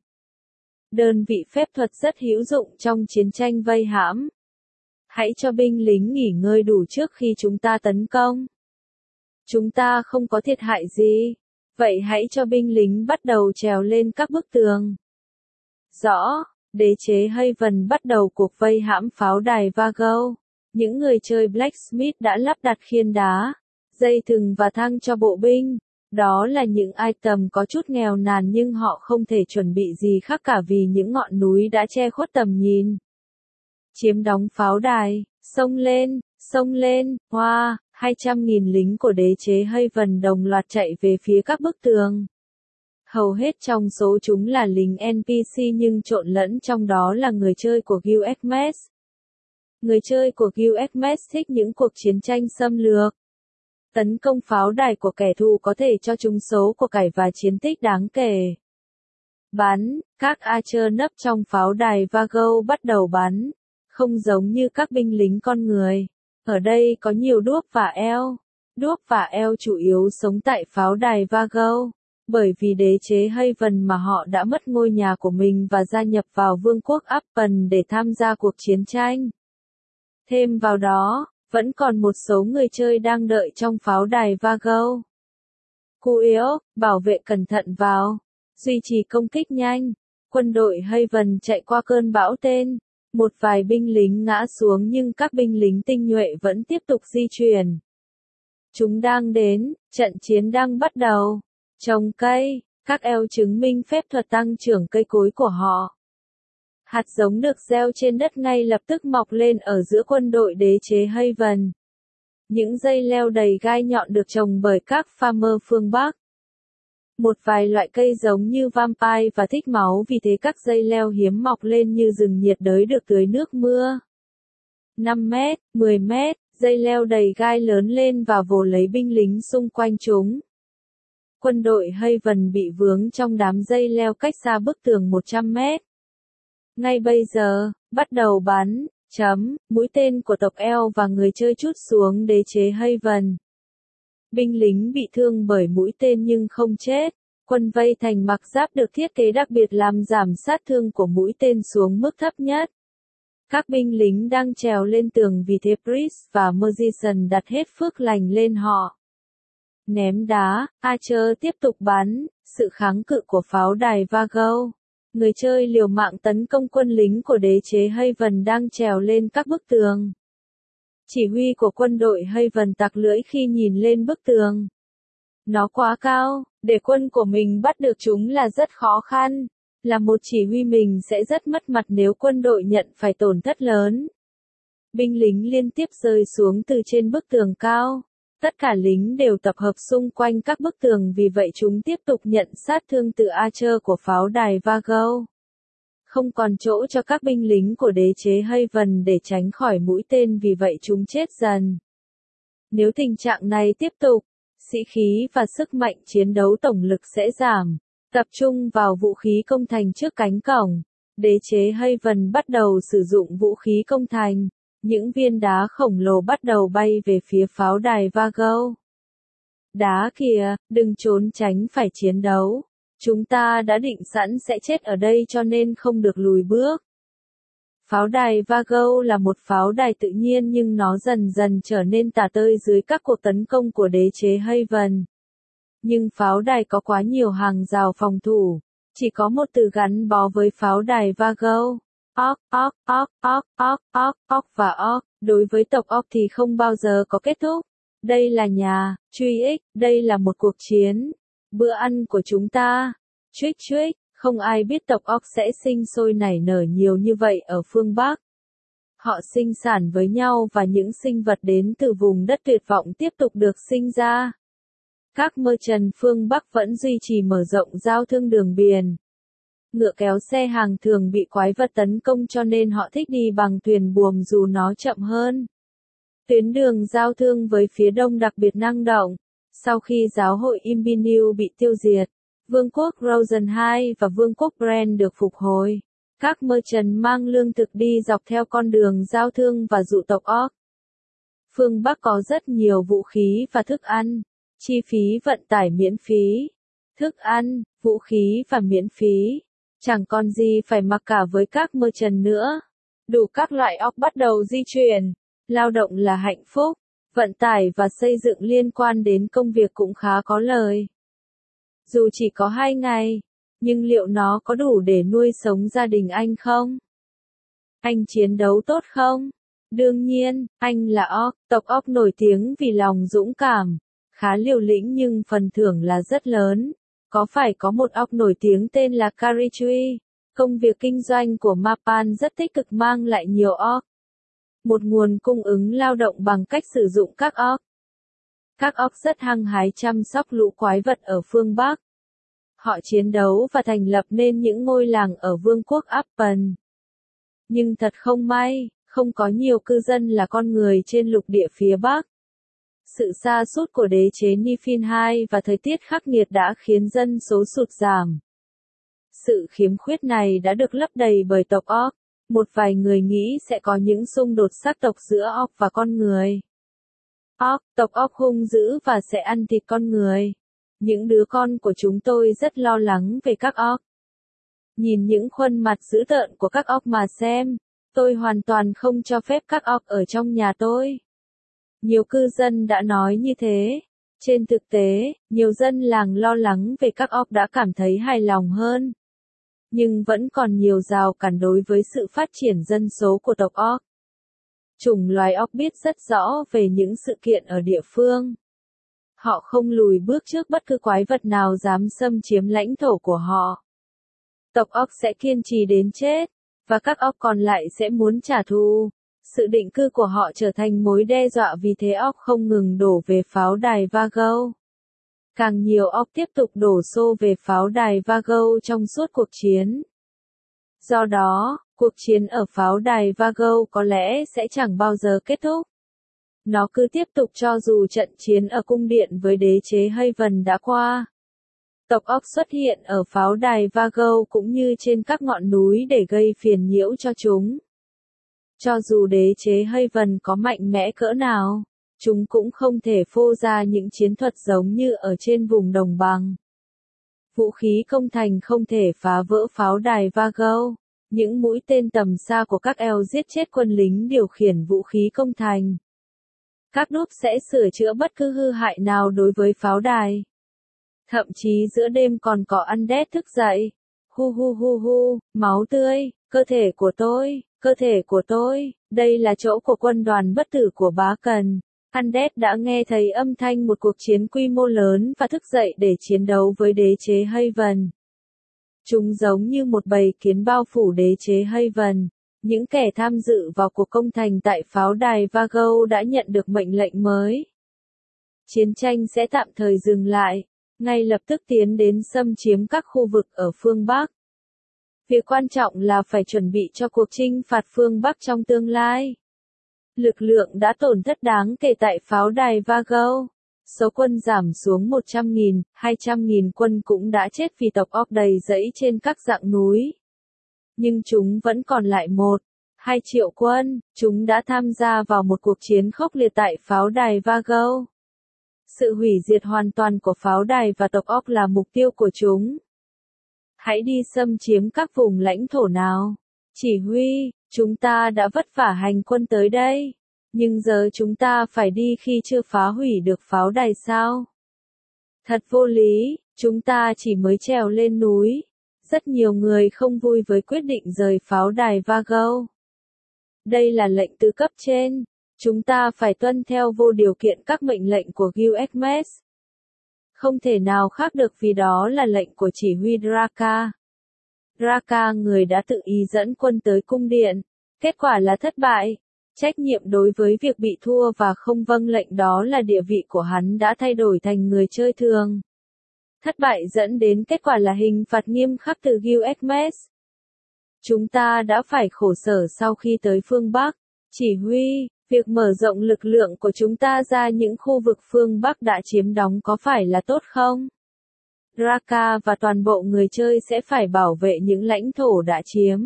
Đơn vị phép thuật rất hữu dụng trong chiến tranh vây hãm. Hãy cho binh lính nghỉ ngơi đủ trước khi chúng ta tấn công. Chúng ta không có thiệt hại gì. Vậy hãy cho binh lính bắt đầu trèo lên các bức tường. Rõ, đế chế Haven bắt đầu cuộc vây hãm pháo đài Vago. Những người chơi Blacksmith đã lắp đặt khiên đá, dây thừng và thang cho bộ binh. Đó là những item có chút nghèo nàn nhưng họ không thể chuẩn bị gì khác cả vì những ngọn núi đã che khuất tầm nhìn. Chiếm đóng pháo đài, xông lên, hoa, 200.000 lính của đế chế Haven đồng loạt chạy về phía các bức tường. Hầu hết trong số chúng là lính NPC nhưng trộn lẫn trong đó là người chơi của USMS. Người chơi của USMS thích những cuộc chiến tranh xâm lược. Tấn công pháo đài của kẻ thù có thể cho chúng số của cải và chiến tích đáng kể. Bắn, các Archer nấp trong pháo đài Vago bắt đầu bắn. Không giống như các binh lính con người. Ở đây có nhiều đuốc và eo. Đuốc và eo chủ yếu sống tại pháo đài Vago. Bởi vì đế chế Haven mà họ đã mất ngôi nhà của mình và gia nhập vào vương quốc Appen để tham gia cuộc chiến tranh. Thêm vào đó, vẫn còn một số người chơi đang đợi trong pháo đài Vago. Kueok, bảo vệ cẩn thận vào. Duy trì công kích nhanh. Quân đội Haven chạy qua cơn bão tên. Một vài binh lính ngã xuống nhưng các binh lính tinh nhuệ vẫn tiếp tục di chuyển. Chúng đang đến, trận chiến đang bắt đầu. Trồng cây, các eo chứng minh phép thuật tăng trưởng cây cối của họ. Hạt giống được gieo trên đất ngay lập tức mọc lên ở giữa quân đội đế chế Haven. Những dây leo đầy gai nhọn được trồng bởi các farmer phương Bắc. Một vài loại cây giống như vampire và thích máu, vì thế các dây leo hiếm mọc lên như rừng nhiệt đới được tưới nước mưa. 5 mét, 10 mét, dây leo đầy gai lớn lên và vồ lấy binh lính xung quanh chúng. Quân đội Haven bị vướng trong đám dây leo cách xa bức tường 100 mét. Ngay bây giờ, bắt đầu bắn, mũi tên của tộc eo và người chơi trút xuống đế chế Haven. Binh lính bị thương bởi mũi tên nhưng không chết. Quân vây thành mặc giáp được thiết kế đặc biệt làm giảm sát thương của mũi tên xuống mức thấp nhất. Các binh lính đang trèo lên tường vì thế Priest và Magician đặt hết phước lành lên họ. Ném đá, Archer tiếp tục bắn, sự kháng cự của pháo đài Vago. Người chơi liều mạng tấn công quân lính của đế chế Haven đang trèo lên các bức tường. Chỉ huy của quân đội Haven tặc lưỡi khi nhìn lên bức tường. Nó quá cao, để quân của mình bắt được chúng là rất khó khăn. Là một chỉ huy mình sẽ rất mất mặt nếu quân đội nhận phải tổn thất lớn. Binh lính liên tiếp rơi xuống từ trên bức tường cao. Tất cả lính đều tập hợp xung quanh các bức tường, vì vậy chúng tiếp tục nhận sát thương từ Archer của pháo đài Vago. Không còn chỗ cho các binh lính của đế chế Haven để tránh khỏi mũi tên, vì vậy chúng chết dần. Nếu tình trạng này tiếp tục, sĩ khí và sức mạnh chiến đấu tổng lực sẽ giảm. Tập trung vào vũ khí công thành trước cánh cổng. Đế chế Haven bắt đầu sử dụng vũ khí công thành. Những viên đá khổng lồ bắt đầu bay về phía pháo đài Vago. Đá kìa, đừng trốn tránh phải chiến đấu. Chúng ta đã định sẵn sẽ chết ở đây cho nên không được lùi bước. Pháo đài Vago là một pháo đài tự nhiên nhưng nó dần dần trở nên tả tơi dưới các cuộc tấn công của đế chế Haven. Nhưng pháo đài có quá nhiều hàng rào phòng thủ, chỉ có một từ gắn bó với pháo đài Vago. Orc và orc, đối với tộc orc thì không bao giờ có kết thúc. Đây là nhà, truy ích, đây là một cuộc chiến. Bữa ăn của chúng ta. Chuích chuích, không ai biết tộc orc sẽ sinh sôi nảy nở nhiều như vậy ở phương Bắc. Họ sinh sản với nhau và những sinh vật đến từ vùng đất tuyệt vọng tiếp tục được sinh ra. Các merchant phương Bắc vẫn duy trì mở rộng giao thương đường biển. Ngựa kéo xe hàng thường bị quái vật tấn công cho nên họ thích đi bằng thuyền buồm dù nó chậm hơn. Tuyến đường giao thương với phía đông đặc biệt năng động. Sau khi giáo hội Imbinu bị tiêu diệt, Vương quốc Rosen II và Vương quốc Bren được phục hồi. Các merchant mang lương thực đi dọc theo con đường giao thương và dụ tộc orc. Phương Bắc có rất nhiều vũ khí và thức ăn. Chi phí vận tải miễn phí. Thức ăn, vũ khí và miễn phí. Chẳng còn gì phải mặc cả với các merchant nữa. Đủ các loại orc bắt đầu di chuyển. Lao động là hạnh phúc. Vận tải và xây dựng liên quan đến công việc cũng khá có lời. Dù chỉ có 2 ngày, nhưng liệu nó có đủ để nuôi sống gia đình anh không? Anh chiến đấu tốt không? Đương nhiên, anh là orc, tộc orc nổi tiếng vì lòng dũng cảm, khá liều lĩnh nhưng phần thưởng là rất lớn. Có phải có một orc nổi tiếng tên là Karichui? Công việc kinh doanh của Mapan rất tích cực mang lại nhiều orc. Một nguồn cung ứng lao động bằng cách sử dụng các orc. Các orc rất hăng hái chăm sóc lũ quái vật ở phương Bắc. Họ chiến đấu và thành lập nên những ngôi làng ở vương quốc Appen. Nhưng thật không may, không có nhiều cư dân là con người trên lục địa phía Bắc. Sự sa sút của đế chế Nifin II và thời tiết khắc nghiệt đã khiến dân số sụt giảm. Sự khiếm khuyết này đã được lấp đầy bởi tộc orc. Một vài người nghĩ sẽ có những xung đột sắc tộc giữa orc và con người. Tộc orc hung dữ và sẽ ăn thịt con người. Những đứa con của chúng tôi rất lo lắng về các orc. Nhìn những khuôn mặt dữ tợn của các orc mà xem, tôi hoàn toàn không cho phép các orc ở trong nhà tôi. Nhiều cư dân đã nói như thế. Trên thực tế, nhiều dân làng lo lắng về các orc đã cảm thấy hài lòng hơn. Nhưng vẫn còn nhiều rào cản đối với sự phát triển dân số của tộc orc. Chủng loài orc biết rất rõ về những sự kiện ở địa phương. Họ không lùi bước trước bất cứ quái vật nào dám xâm chiếm lãnh thổ của họ. Tộc orc sẽ kiên trì đến chết, và các orc còn lại sẽ muốn trả thù. Sự định cư của họ trở thành mối đe dọa vì thế orc không ngừng đổ về pháo đài Vago. Càng nhiều orc tiếp tục đổ xô về pháo đài Vago trong suốt cuộc chiến. Do đó, cuộc chiến ở pháo đài Vago có lẽ sẽ chẳng bao giờ kết thúc. Nó cứ tiếp tục cho dù trận chiến ở cung điện với đế chế Haven đã qua. Tộc orc xuất hiện ở pháo đài Vago cũng như trên các ngọn núi để gây phiền nhiễu cho chúng. Cho dù đế chế Haven có mạnh mẽ cỡ nào, chúng cũng không thể phô ra những chiến thuật giống như ở trên vùng đồng bằng. Vũ khí công thành không thể phá vỡ pháo đài Vago. Những mũi tên tầm xa của các eo giết chết quân lính điều khiển vũ khí công thành. Các núp sẽ sửa chữa bất cứ hư hại nào đối với pháo đài. Thậm chí giữa đêm còn có undead thức dậy. Hu, máu tươi, cơ thể của tôi, đây là chỗ của quân đoàn bất tử của Bá Cần. Undead đã nghe thấy âm thanh một cuộc chiến quy mô lớn và thức dậy để chiến đấu với đế chế Haven. Chúng giống như một bầy kiến bao phủ đế chế Haven. Những kẻ tham dự vào cuộc công thành tại pháo đài Vago đã nhận được mệnh lệnh mới. Chiến tranh sẽ tạm thời dừng lại, ngay lập tức tiến đến xâm chiếm các khu vực ở phương Bắc. Việc quan trọng là phải chuẩn bị cho cuộc chinh phạt phương Bắc trong tương lai. Lực lượng đã tổn thất đáng kể tại pháo đài Vago. Số quân giảm xuống 100.000, 200.000 quân cũng đã chết vì tộc orc đầy rẫy trên các dặng núi. Nhưng chúng vẫn còn lại 1, 2 triệu quân, chúng đã tham gia vào một cuộc chiến khốc liệt tại pháo đài Vago. Sự hủy diệt hoàn toàn của pháo đài và tộc Orc là mục tiêu của chúng. Hãy đi xâm chiếm các vùng lãnh thổ nào. Chỉ huy, chúng ta đã vất vả hành quân tới đây. Nhưng giờ chúng ta phải đi khi chưa phá hủy được pháo đài sao? Thật vô lý, chúng ta chỉ mới trèo lên núi. Rất nhiều người không vui với quyết định rời pháo đài Vago. Đây là lệnh từ cấp trên. Chúng ta phải tuân theo vô điều kiện các mệnh lệnh của Gilgamesh. Không thể nào khác được vì đó là lệnh của chỉ huy Draka. Draka người đã tự ý dẫn quân tới cung điện. Kết quả là thất bại. Trách nhiệm đối với việc bị thua và không vâng lệnh đó là địa vị của hắn đã thay đổi thành người chơi thường. Thất bại dẫn đến kết quả là hình phạt nghiêm khắc từ Gilgamesh. Chúng ta đã phải khổ sở sau khi tới phương Bắc. Chỉ huy, việc mở rộng lực lượng của chúng ta ra những khu vực phương Bắc đã chiếm đóng có phải là tốt không? Draka và toàn bộ người chơi sẽ phải bảo vệ những lãnh thổ đã chiếm.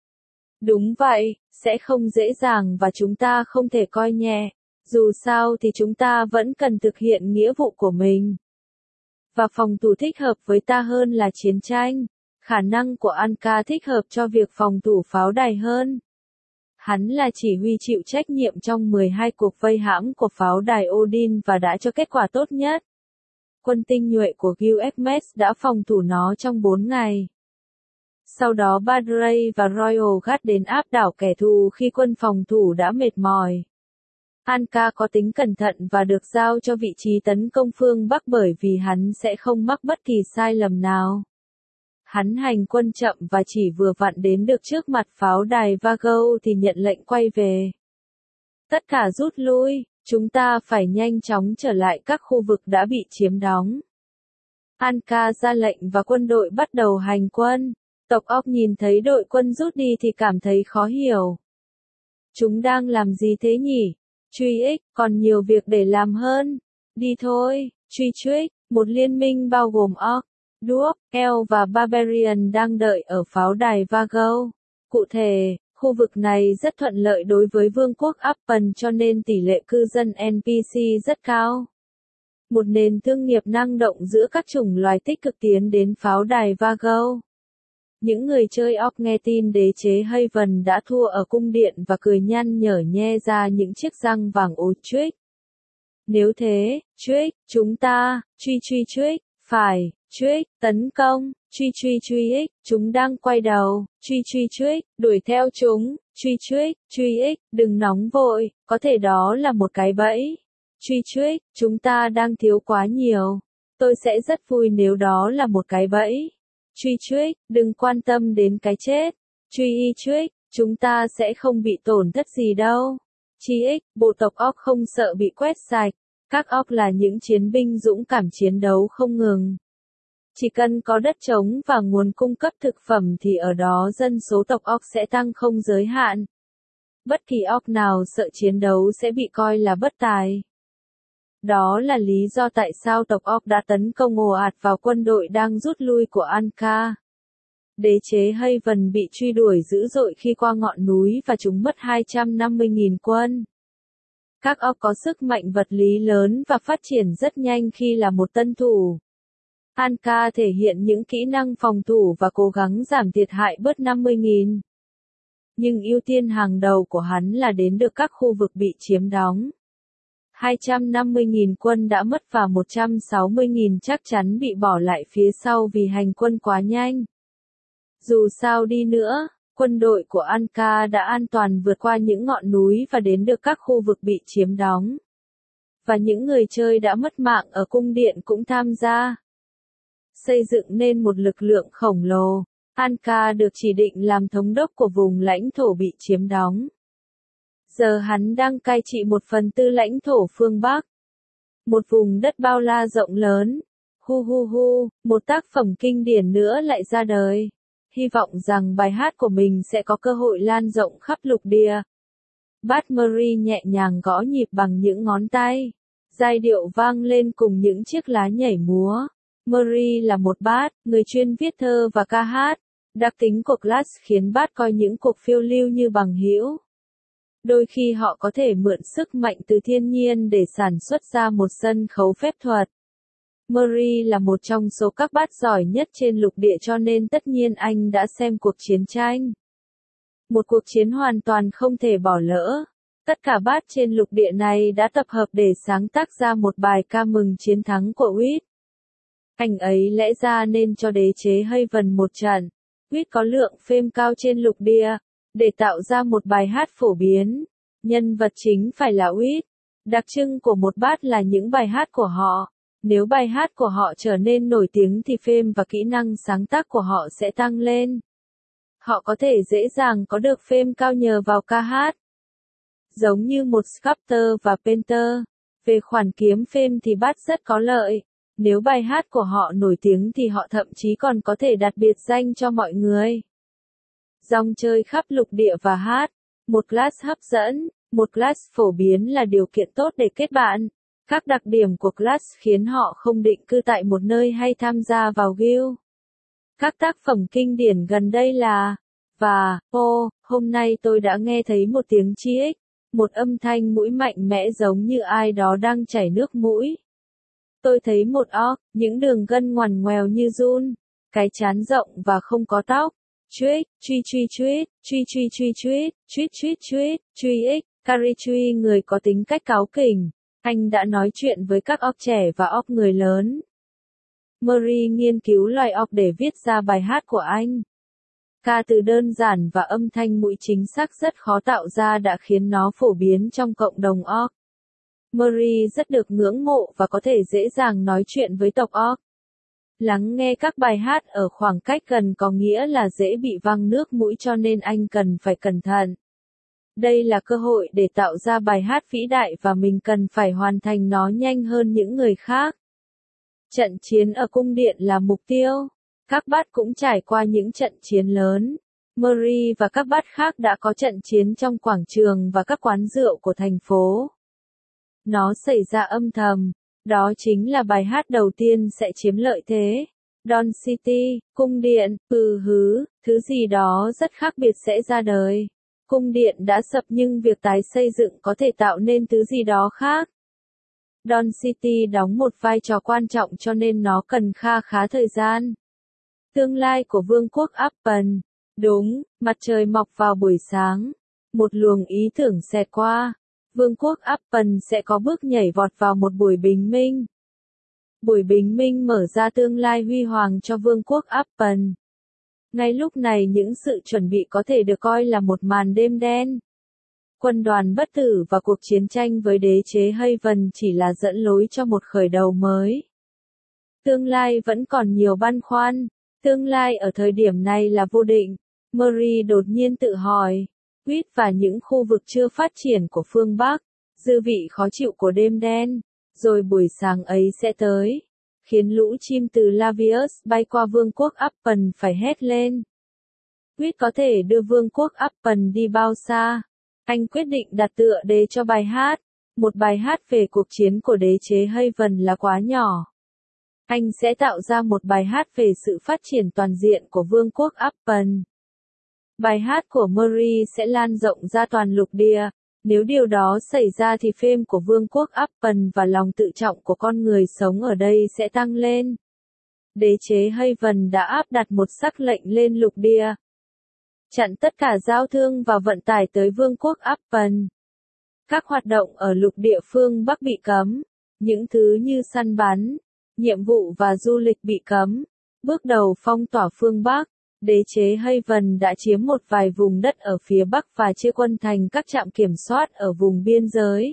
Đúng vậy, sẽ không dễ dàng và chúng ta không thể coi nhẹ. Dù sao thì chúng ta vẫn cần thực hiện nghĩa vụ của mình. Và phòng thủ thích hợp với ta hơn là chiến tranh. Khả năng của Anka thích hợp cho việc phòng thủ pháo đài hơn. Hắn là chỉ huy chịu trách nhiệm trong 12 cuộc vây hãm của pháo đài Odin và đã cho kết quả tốt nhất. Quân tinh nhuệ của Gilgamesh đã phòng thủ nó trong 4 ngày. Sau đó Badrey và Royal Guard đến áp đảo kẻ thù khi quân phòng thủ đã mệt mỏi. Anka có tính cẩn thận và được giao cho vị trí tấn công phương Bắc bởi vì hắn sẽ không mắc bất kỳ sai lầm nào. Hắn hành quân chậm và chỉ vừa vặn đến được trước mặt pháo đài Vago thì nhận lệnh quay về. Tất cả rút lui, chúng ta phải nhanh chóng trở lại các khu vực đã bị chiếm đóng. Anka ra lệnh và quân đội bắt đầu hành quân. Tộc Orc nhìn thấy đội quân rút đi thì cảm thấy khó hiểu. Chúng đang làm gì thế nhỉ? Truy ích, còn nhiều việc để làm hơn. Đi thôi, truy trích, một liên minh bao gồm Orc, Dwarf, Elf và Barbarian đang đợi ở pháo đài Vago. Cụ thể, khu vực này rất thuận lợi đối với vương quốc Appen cho nên tỷ lệ cư dân NPC rất cao. Một nền thương nghiệp năng động giữa các chủng loài tích cực tiến đến pháo đài Vago. Những người chơi Orc nghe tin đế chế Haven đã thua ở cung điện và cười nhăn nhở nhe ra những chiếc răng vàng ố Trick. Nếu thế, Trick, chúng ta, truy Trick, phải, Trick, tấn công, truy ích, chúng đang quay đầu, truy Trick, đuổi theo chúng, truy ích, đừng nóng vội, có thể đó là một cái bẫy. Truy Trick, chúng ta đang thiếu quá nhiều. Tôi sẽ rất vui nếu đó là một cái bẫy. Truy Trick, đừng quan tâm đến cái chết. Truy Trick, chúng ta sẽ không bị tổn thất gì đâu. Chi X, bộ tộc Orc không sợ bị quét sạch. Các Orc là những chiến binh dũng cảm chiến đấu không ngừng. Chỉ cần có đất trống và nguồn cung cấp thực phẩm thì ở đó dân số tộc Orc sẽ tăng không giới hạn. Bất kỳ Orc nào sợ chiến đấu sẽ bị coi là bất tài. Đó là lý do tại sao tộc Orc đã tấn công ồ ạt vào quân đội đang rút lui của Anka. Đế chế Haven bị truy đuổi dữ dội khi qua ngọn núi và chúng mất 250.000 quân. Các Orc có sức mạnh vật lý lớn và phát triển rất nhanh khi là một tân thủ. Anka thể hiện những kỹ năng phòng thủ và cố gắng giảm thiệt hại bớt 50.000. Nhưng ưu tiên hàng đầu của hắn là đến được các khu vực bị chiếm đóng. 250.000 quân đã mất và 160.000 chắc chắn bị bỏ lại phía sau vì hành quân quá nhanh. Dù sao đi nữa, quân đội của Anka đã an toàn vượt qua những ngọn núi và đến được các khu vực bị chiếm đóng. Và những người chơi đã mất mạng ở cung điện cũng tham gia. Xây dựng nên một lực lượng khổng lồ, Anka được chỉ định làm thống đốc của vùng lãnh thổ bị chiếm đóng. Giờ hắn đang cai trị 1/4 lãnh thổ phương Bắc. Một vùng đất bao la rộng lớn. Một tác phẩm kinh điển nữa lại ra đời. Hy vọng rằng bài hát của mình sẽ có cơ hội lan rộng khắp lục địa. Bát Murray nhẹ nhàng gõ nhịp bằng những ngón tay. Giai điệu vang lên cùng những chiếc lá nhảy múa. Murray là một bát, người chuyên viết thơ và ca hát. Đặc tính của Class khiến bát coi những cuộc phiêu lưu như bằng hữu. Đôi khi họ có thể mượn sức mạnh từ thiên nhiên để sản xuất ra một sân khấu phép thuật. Murray là một trong số các bát giỏi nhất trên lục địa cho nên tất nhiên anh đã xem cuộc chiến tranh. Một cuộc chiến hoàn toàn không thể bỏ lỡ. Tất cả bát trên lục địa này đã tập hợp để sáng tác ra một bài ca mừng chiến thắng của Witt. Anh ấy lẽ ra nên cho đế chế Haven một trận. Witt có lượng fame cao trên lục địa, để tạo ra một bài hát phổ biến. Nhân vật chính phải là Witt. Đặc trưng của một bát là những bài hát của họ. Nếu bài hát của họ trở nên nổi tiếng thì fame và kỹ năng sáng tác của họ sẽ tăng lên. Họ có thể dễ dàng có được fame cao nhờ vào ca hát. Giống như một sculptor và painter, về khoản kiếm fame thì bát rất có lợi. Nếu bài hát của họ nổi tiếng thì họ thậm chí còn có thể đặt biệt danh cho mọi người. Rong chơi khắp lục địa và hát. Một class hấp dẫn, một class phổ biến là điều kiện tốt để kết bạn. Các đặc điểm của class khiến họ không định cư tại một nơi hay tham gia vào guild. Các tác phẩm kinh điển gần đây là và hôm nay tôi đã nghe thấy một tiếng chi ích, một âm thanh mũi mạnh mẽ giống như ai đó đang chảy nước mũi. Tôi thấy một orc, những đường gân ngoằn ngoèo như giun, cái trán rộng và không có tóc. Truýt, truy truy truýt, truy truy truy truýt, truýt truýt truýt, truy ích, carry truy người có tính cách cáu kỉnh. Anh đã nói chuyện với các orc trẻ và orc người lớn. Murray nghiên cứu loài orc để viết ra bài hát của anh. Ca từ đơn giản và âm thanh mũi chính xác rất khó tạo ra đã khiến nó phổ biến trong cộng đồng orc. Murray rất được ngưỡng mộ và có thể dễ dàng nói chuyện với tộc orc. Lắng nghe các bài hát ở khoảng cách gần có nghĩa là dễ bị văng nước mũi cho nên anh cần phải cẩn thận. Đây là cơ hội để tạo ra bài hát vĩ đại và mình cần phải hoàn thành nó nhanh hơn những người khác. Trận chiến ở cung điện là mục tiêu. Các bát cũng trải qua những trận chiến lớn. Murray và các bát khác đã có trận chiến trong quảng trường và các quán rượu của thành phố. Nó xảy ra âm thầm. Đó chính là bài hát đầu tiên sẽ chiếm lợi thế. Dawn City, cung điện, thứ gì đó rất khác biệt sẽ ra đời. Cung điện đã sập nhưng việc tái xây dựng có thể tạo nên thứ gì đó khác. Dawn City đóng một vai trò quan trọng cho nên nó cần khá thời gian. Tương lai của vương quốc Appen. Đúng, mặt trời mọc vào buổi sáng. Một luồng ý tưởng xẹt qua. Vương quốc Appen sẽ có bước nhảy vọt vào một buổi bình minh. Buổi bình minh mở ra tương lai huy hoàng cho vương quốc Appen. Ngay lúc này những sự chuẩn bị có thể được coi là một màn đêm đen. Quân đoàn bất tử và cuộc chiến tranh với đế chế Haven chỉ là dẫn lối cho một khởi đầu mới. Tương lai vẫn còn nhiều băn khoăn. Tương lai ở thời điểm này là vô định. Murray đột nhiên tự hỏi. Witt và những khu vực chưa phát triển của phương Bắc. Dư vị khó chịu của đêm đen. Rồi buổi sáng ấy sẽ tới. Khiến lũ chim từ Lavius bay qua vương quốc Appen phải hét lên. Witt có thể đưa vương quốc Appen đi bao xa? Anh quyết định đặt tựa đề cho bài hát. Một bài hát về cuộc chiến của đế chế Haven là quá nhỏ. Anh sẽ tạo ra một bài hát về sự phát triển toàn diện của vương quốc Appen. Bài hát của Murray sẽ lan rộng ra toàn lục địa. Nếu điều đó xảy ra thì fame của vương quốc Appen và lòng tự trọng của con người sống ở đây sẽ tăng lên. Đế chế Haven đã áp đặt một sắc lệnh lên lục địa. Chặn tất cả giao thương và vận tải tới vương quốc Appen. Các hoạt động ở lục địa phương Bắc bị cấm. Những thứ như săn bắn, nhiệm vụ và du lịch bị cấm. Bước đầu phong tỏa phương Bắc. Đế chế Haven đã chiếm một vài vùng đất ở phía Bắc và chia quân thành các trạm kiểm soát ở vùng biên giới.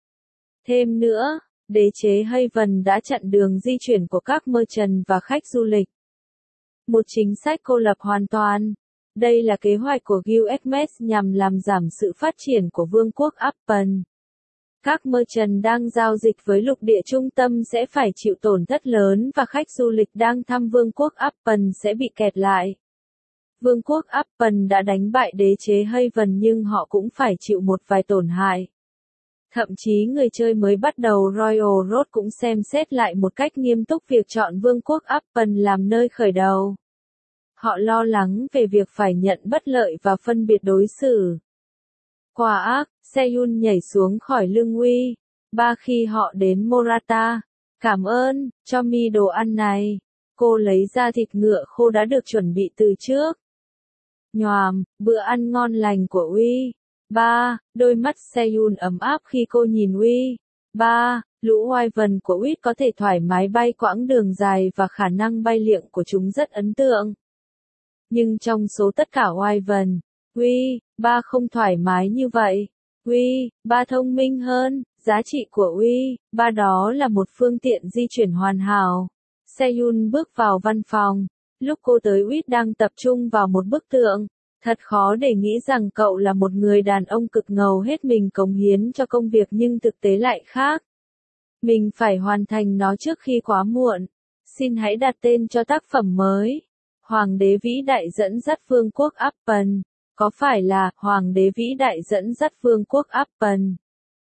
Thêm nữa, đế chế Haven đã chặn đường di chuyển của các merchant và khách du lịch. Một chính sách cô lập hoàn toàn. Đây là kế hoạch của Guild nhằm làm giảm sự phát triển của vương quốc Appen. Các merchant đang giao dịch với lục địa trung tâm sẽ phải chịu tổn thất lớn và khách du lịch đang thăm vương quốc Appen sẽ bị kẹt lại. Vương quốc Appen đã đánh bại đế chế Haven nhưng họ cũng phải chịu một vài tổn hại. Thậm chí người chơi mới bắt đầu Royal Road cũng xem xét lại một cách nghiêm túc việc chọn vương quốc Appen làm nơi khởi đầu. Họ lo lắng về việc phải nhận bất lợi và phân biệt đối xử. Quá ác, Seyun nhảy xuống khỏi lưng Uy. Ba khi họ đến Morata. Cảm ơn, cho mi đồ ăn này. Cô lấy ra thịt ngựa khô đã được chuẩn bị từ trước. Nhoàm, bữa ăn ngon lành của Uy. Ba, đôi mắt Seyun ấm áp khi cô nhìn Uy. Ba, lũ Wyvern của Uy có thể thoải mái bay quãng đường dài và khả năng bay liệng của chúng rất ấn tượng. Nhưng trong số tất cả Wyvern, Uy, ba không thoải mái như vậy. Uy, ba thông minh hơn, giá trị của Uy, ba đó là một phương tiện di chuyển hoàn hảo. Seyun bước vào văn phòng. Lúc cô tới Uy đang tập trung vào một bức tượng. Thật khó để nghĩ rằng cậu là một người đàn ông cực ngầu hết mình cống hiến cho công việc nhưng thực tế lại khác. Mình phải hoàn thành nó trước khi quá muộn. Xin hãy đặt tên cho tác phẩm mới. Hoàng đế vĩ đại dẫn dắt vương quốc Appen. Có phải là Hoàng đế vĩ đại dẫn dắt vương quốc Appen?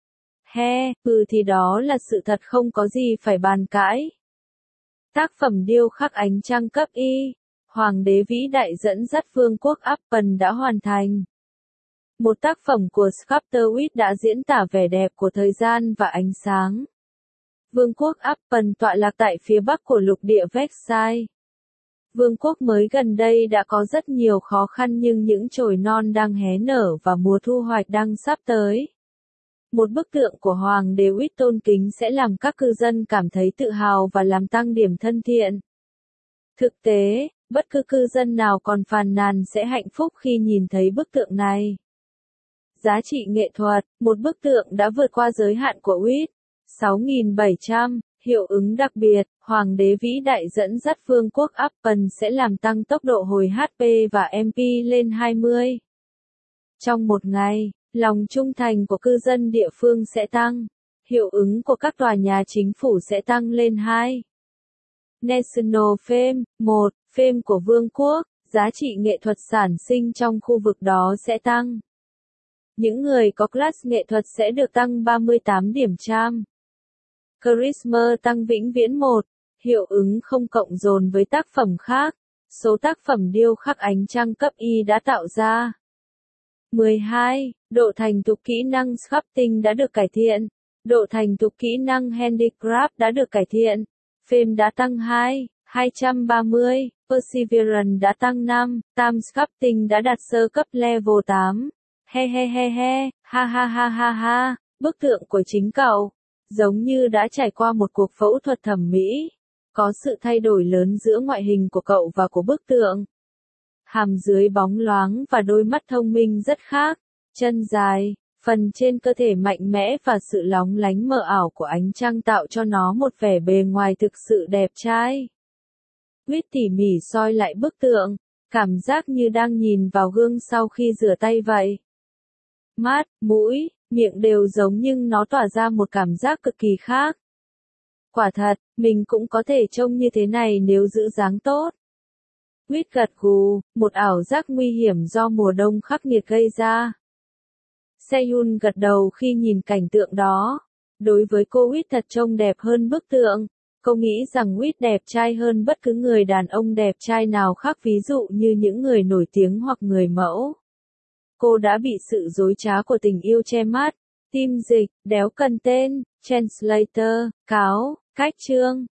Thì đó là sự thật không có gì phải bàn cãi. Tác phẩm điêu khắc ánh trăng cấp Y. Hoàng đế vĩ đại dẫn dắt vương quốc Appen đã hoàn thành. Một tác phẩm của Sculptor Witt đã diễn tả vẻ đẹp của thời gian và ánh sáng. Vương quốc Appen tọa lạc tại phía bắc của lục địa Vexai. Vương quốc mới gần đây đã có rất nhiều khó khăn nhưng những chồi non đang hé nở và mùa thu hoạch đang sắp tới. Một bức tượng của Hoàng đế Witt tôn kính sẽ làm các cư dân cảm thấy tự hào và làm tăng điểm thân thiện. Thực tế, bất cứ cư dân nào còn phàn nàn sẽ hạnh phúc khi nhìn thấy bức tượng này. Giá trị nghệ thuật, một bức tượng đã vượt qua giới hạn của Witt. 6.700, hiệu ứng đặc biệt, Hoàng đế vĩ đại dẫn dắt vương quốc Appen sẽ làm tăng tốc độ hồi HP và MP lên 20. Trong một ngày, lòng trung thành của cư dân địa phương sẽ tăng. Hiệu ứng của các tòa nhà chính phủ sẽ tăng lên 2. National Fame, 1, Fame của vương quốc, giá trị nghệ thuật sản sinh trong khu vực đó sẽ tăng. Những người có class nghệ thuật sẽ được tăng 38 điểm trăm. Charisma tăng vĩnh viễn 1, hiệu ứng không cộng dồn với tác phẩm khác. Số tác phẩm điêu khắc ánh trăng cấp Y đã tạo ra. 12. Độ thành thục kỹ năng sculpting đã được cải thiện. Độ thành thục kỹ năng handicraft đã được cải thiện. Fame đã tăng 2, 230. Perseverance đã tăng 5. Time sculpting đã đạt sơ cấp level 8. Ha ha ha. Bức tượng của chính cậu, giống như đã trải qua một cuộc phẫu thuật thẩm mỹ. Có sự thay đổi lớn giữa ngoại hình của cậu và của bức tượng. Hàm dưới bóng loáng và đôi mắt thông minh rất khác. Chân dài, phần trên cơ thể mạnh mẽ và sự lóng lánh mờ ảo của ánh trăng tạo cho nó một vẻ bề ngoài thực sự đẹp trai. Witt tỉ mỉ soi lại bức tượng, cảm giác như đang nhìn vào gương sau khi rửa tay vậy. Mắt, mũi, miệng đều giống nhưng nó tỏa ra một cảm giác cực kỳ khác. Quả thật, mình cũng có thể trông như thế này nếu giữ dáng tốt. Witt gật gù, một ảo giác nguy hiểm do mùa đông khắc nghiệt gây ra. Seyun gật đầu khi nhìn cảnh tượng đó. Đối với cô Witt thật trông đẹp hơn bức tượng. Cô nghĩ rằng Witt đẹp trai hơn bất cứ người đàn ông đẹp trai nào khác, ví dụ như những người nổi tiếng hoặc người mẫu. Cô đã bị sự dối trá của tình yêu che mắt. Tim dịch, đéo cần tên, translator, cáo, cách chương.